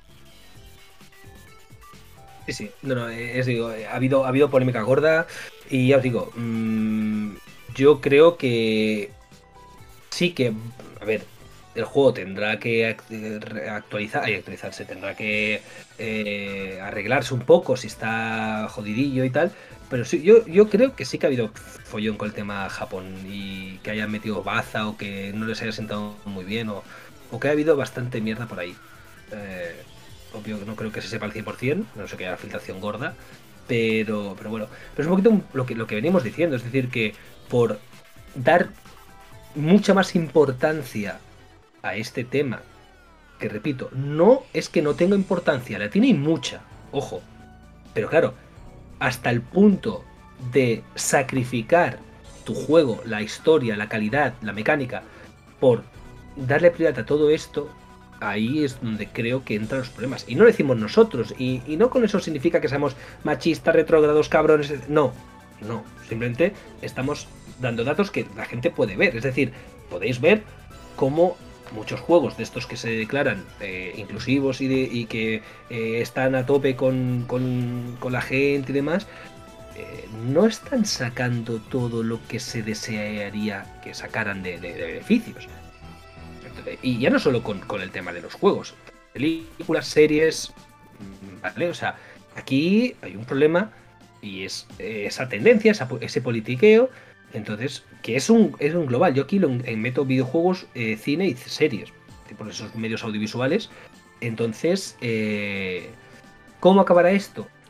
Sí, sí. No, no, es, digo, ha habido, ha habido polémica gorda y ya os digo, mmm, yo creo que sí que, a ver, el juego tendrá que actualizar, y actualizarse, tendrá que eh, arreglarse un poco si está jodidillo y tal, pero sí, yo, yo creo que sí que ha habido follón con el tema Japón y que hayan metido baza o que no les haya sentado muy bien o, o que ha habido bastante mierda por ahí. Eh, obvio que no creo que se sepa al cien por ciento, no sé que haya filtración gorda, pero, pero bueno, pero es un poquito lo que, lo que venimos diciendo, es decir, que por dar mucha más importancia a este tema, que repito, no es que no tenga importancia, la tiene mucha, ojo, pero claro, hasta el punto de sacrificar tu juego, la historia, la calidad, la mecánica, por darle prioridad a todo esto, ahí es donde creo que entran los problemas. Y no lo decimos nosotros, y, y no con eso significa que seamos machistas, retrógrados, cabrones, no, no, simplemente estamos dando datos que la gente puede ver. Es decir, podéis ver cómo muchos juegos de estos que se declaran eh, inclusivos y, de, y que eh, están a tope con, con, con la gente y demás, eh, no están sacando todo lo que se desearía que sacaran de, de, de beneficios. Y ya no solo con, con el tema de los juegos, películas, series, ¿vale? O sea, aquí hay un problema y es esa tendencia, esa, ese politiqueo. Entonces, que es un, es un global. Yo aquí lo meto videojuegos, eh, cine y series, por esos medios audiovisuales. Entonces, eh, ¿cómo acabará esto?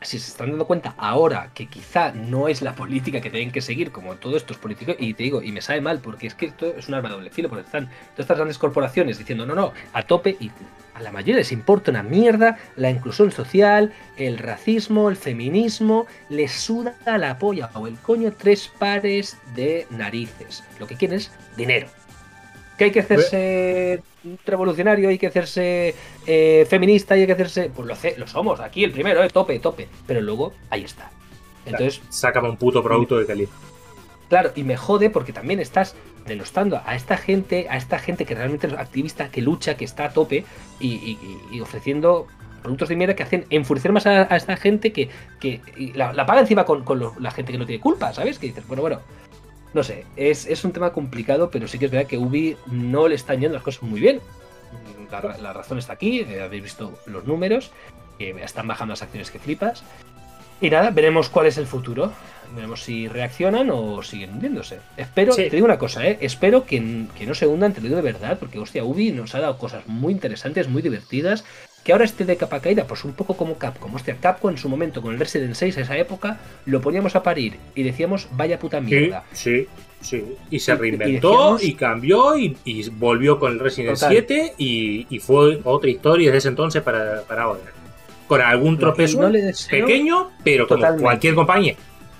si se están dando cuenta ahora que quizá no es la política que tienen que seguir, como todos estos políticos, y te digo, y me sabe mal, porque es que esto es un arma de doble filo, porque están todas estas grandes corporaciones diciendo, no, no, a tope, y a la mayoría les importa una mierda la inclusión social, el racismo, el feminismo, les suda la polla o el coño tres pares de narices. Lo que quieren es dinero. Que hay que hacerse revolucionario, hay que hacerse eh, feminista, y hay que hacerse... Pues lo, hace, lo somos, aquí el primero, eh, tope, tope. Pero luego, ahí está. Entonces... Sácame un puto producto de calidad. Claro, y me jode porque también estás denostando a esta gente, a esta gente que realmente es activista, que lucha, que está a tope, y, y, y ofreciendo productos de mierda que hacen enfurecer más a, a esta gente que, que la, la paga encima con, con lo, la gente que no tiene culpa, ¿sabes? Que dices, bueno, bueno... No sé, es, es un tema complicado, pero sí que es verdad que Ubi no le están yendo las cosas muy bien. La, la razón está aquí, eh, habéis visto los números, que eh, están bajando las acciones que flipas. Y nada, veremos cuál es el futuro. Veremos si reaccionan o siguen hundiéndose. Espero, sí. Te digo una cosa, eh, espero que, que no se hundan, te lo digo de verdad, porque hostia, Ubi nos ha dado cosas muy interesantes, muy divertidas. Que ahora esté de capa caída, pues un poco como Capcom. Hostia, Capcom en su momento con el Resident seis, a esa época, lo poníamos a parir y decíamos, vaya puta mierda. Sí, sí, sí. Y se reinventó y, decíamos, y cambió y, y volvió con el Resident total. siete y, y fue otra historia desde ese entonces para, para ahora. Con algún tropezo no pequeño, pero como totalmente. Cualquier compañía.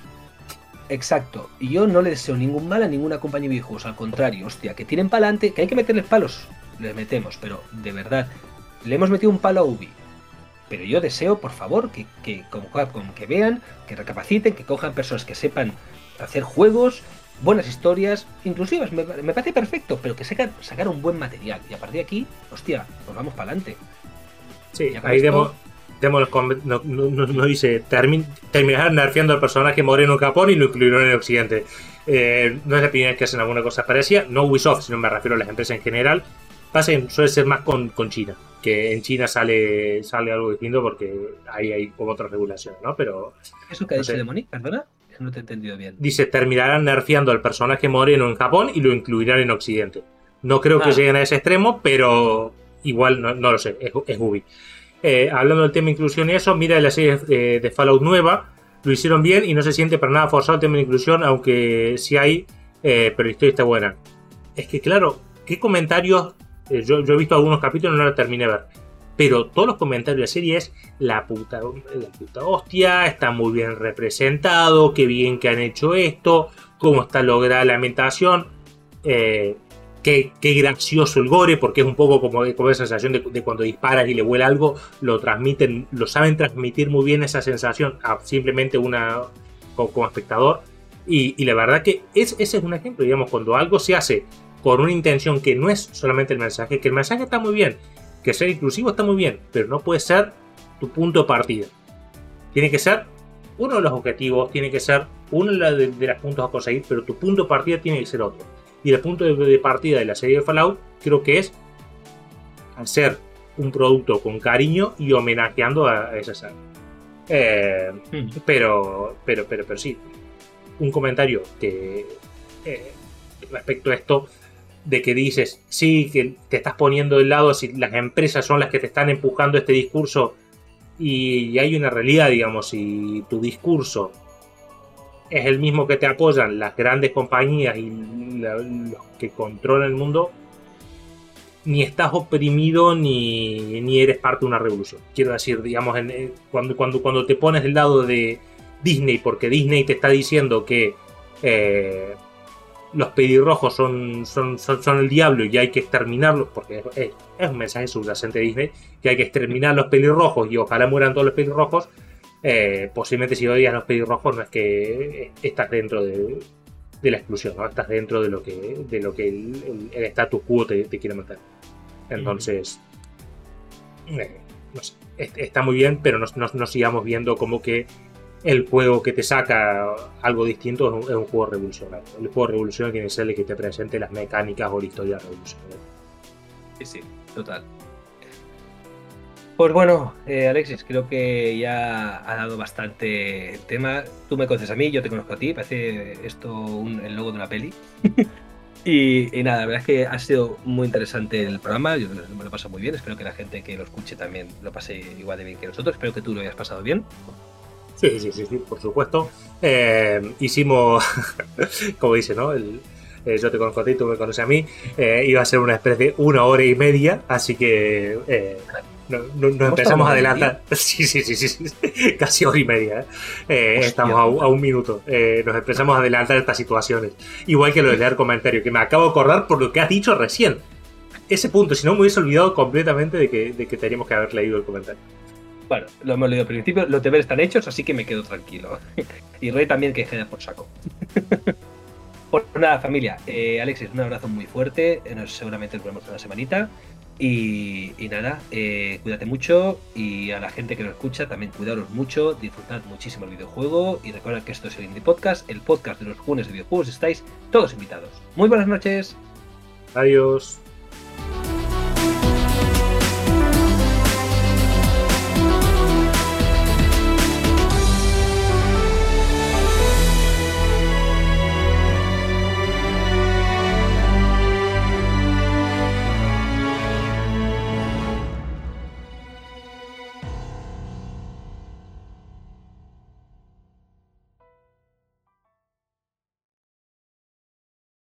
Exacto. Y yo no le deseo ningún mal a ninguna compañía de videojuegos. Al contrario, hostia, que tiren para adelante, que hay que meterles palos, les metemos, pero de verdad... Le hemos metido un palo a Ubi, pero yo deseo, por favor, que, que, como, como que vean, que recapaciten, que cojan personas que sepan hacer juegos, buenas historias, inclusivas, me, me parece perfecto, pero que sacan, sacar un buen material. Y a partir de aquí, hostia, nos vamos para adelante. Sí, ahí esto... demos, demos no, no, no dice, termin, terminar nerfeando al personaje moreno en Japón y lo incluyeron en el Occidente. Eh, no es la primera vez que hacen alguna cosa parecida, no Ubisoft, sino me refiero a las empresas en general. Pasa que suele ser más con, con China, que en China sale sale algo distinto porque ahí hay como otra regulación, ¿no? Pero ¿eso que ha no dicho sé. Demonic? Perdona, no te he entendido bien. Dice, terminarán nerfeando al personaje moreno en Japón y lo incluirán en Occidente. No creo que ah. lleguen a ese extremo, pero igual no, no lo sé, es, es Ubi. Eh, hablando del tema de inclusión y eso, mira la serie de, de Fallout nueva, lo hicieron bien y no se siente para nada forzado el tema de inclusión, aunque sí hay, eh, pero la historia está buena. Es que claro, ¿qué comentarios? Yo, yo he visto algunos capítulos y no los terminé de ver. Pero todos los comentarios de la serie es la puta, la puta hostia, está muy bien representado, qué bien que han hecho esto, cómo está lograda la ambientación, eh, qué, qué gracioso el gore, porque es un poco como, como esa sensación de, de cuando disparas y le vuela algo, lo transmiten, lo saben transmitir muy bien esa sensación a simplemente una como, como espectador. Y, y la verdad que es, ese es un ejemplo, digamos, cuando algo se hace por una intención que no es solamente el mensaje, que el mensaje está muy bien, que ser inclusivo está muy bien, pero no puede ser tu punto de partida. Tiene que ser uno de los objetivos, tiene que ser uno de, de los puntos a conseguir, pero tu punto de partida tiene que ser otro. Y el punto de, de partida de la serie de Fallout creo que es hacer un producto con cariño y homenajeando a, a esa saga. Eh, mm. pero, pero, pero, pero sí, un comentario que eh, respecto a esto, de que dices, sí, que te estás poniendo del lado, si las empresas son las que te están empujando este discurso, y hay una realidad, digamos, si tu discurso es el mismo que te apoyan las grandes compañías y la, los que controlan el mundo, ni estás oprimido ni, ni eres parte de una revolución. Quiero decir, digamos, en, cuando, cuando, cuando te pones del lado de Disney, porque Disney te está diciendo que eh, los pelirrojos son, son, son, son el diablo y hay que exterminarlos, porque es, es un mensaje subyacente de Disney, que hay que exterminar los pelirrojos y ojalá mueran todos los pelirrojos, eh, posiblemente si odias los pelirrojos no es que estás dentro de, de la exclusión, ¿no? Estás dentro de lo que, de lo que el, el, el status quo te, te quiere meter. Entonces, eh, no sé, está muy bien, pero no, no, no sigamos viendo como que el juego que te saca algo distinto es un, es un juego revolucionario. El juego revolucionario tiene que ser el que te presente las mecánicas o la historia revolucionaria. Sí, sí, total. Pues bueno, eh, Alexis, creo que ya ha dado bastante tema. Tú me conoces a mí, yo te conozco a ti. Parece esto un, el logo de una peli. y, y nada, la verdad es que ha sido muy interesante el programa. Yo me lo he pasado muy bien. Espero que la gente que lo escuche también lo pase igual de bien que nosotros. Espero que tú lo hayas pasado bien. Sí, sí, sí, sí, por supuesto. Eh, hicimos, como dice, ¿no? El, eh, yo te conozco a ti, tú me conoces a mí. Eh, iba a ser una especie de una hora y media, así que eh, no, no, nos empezamos a adelantar. Sí, sí, sí, sí, sí, casi hora y media. ¿eh? Eh, estamos a, a un minuto. Eh, nos empezamos a adelantar estas situaciones. Igual que lo de leer comentarios, que me acabo de acordar por lo que has dicho recién. Ese punto, si no me hubiese olvidado completamente de que, de que teníamos que haber leído el comentario. Bueno, lo hemos leído al principio, los deberes están hechos, así que me quedo tranquilo. Y Rey también, que queda por saco. Pues nada, familia. Eh, Alexis, un abrazo muy fuerte. Eh, nos, seguramente nos vemos una semanita. Y, y nada, eh, cuídate mucho. Y a la gente que nos escucha, también cuidaros mucho. Disfrutad muchísimo el videojuego. Y recordad que esto es el Indie Podcast, el podcast de los jugones de videojuegos. Estáis todos invitados. Muy buenas noches. Adiós.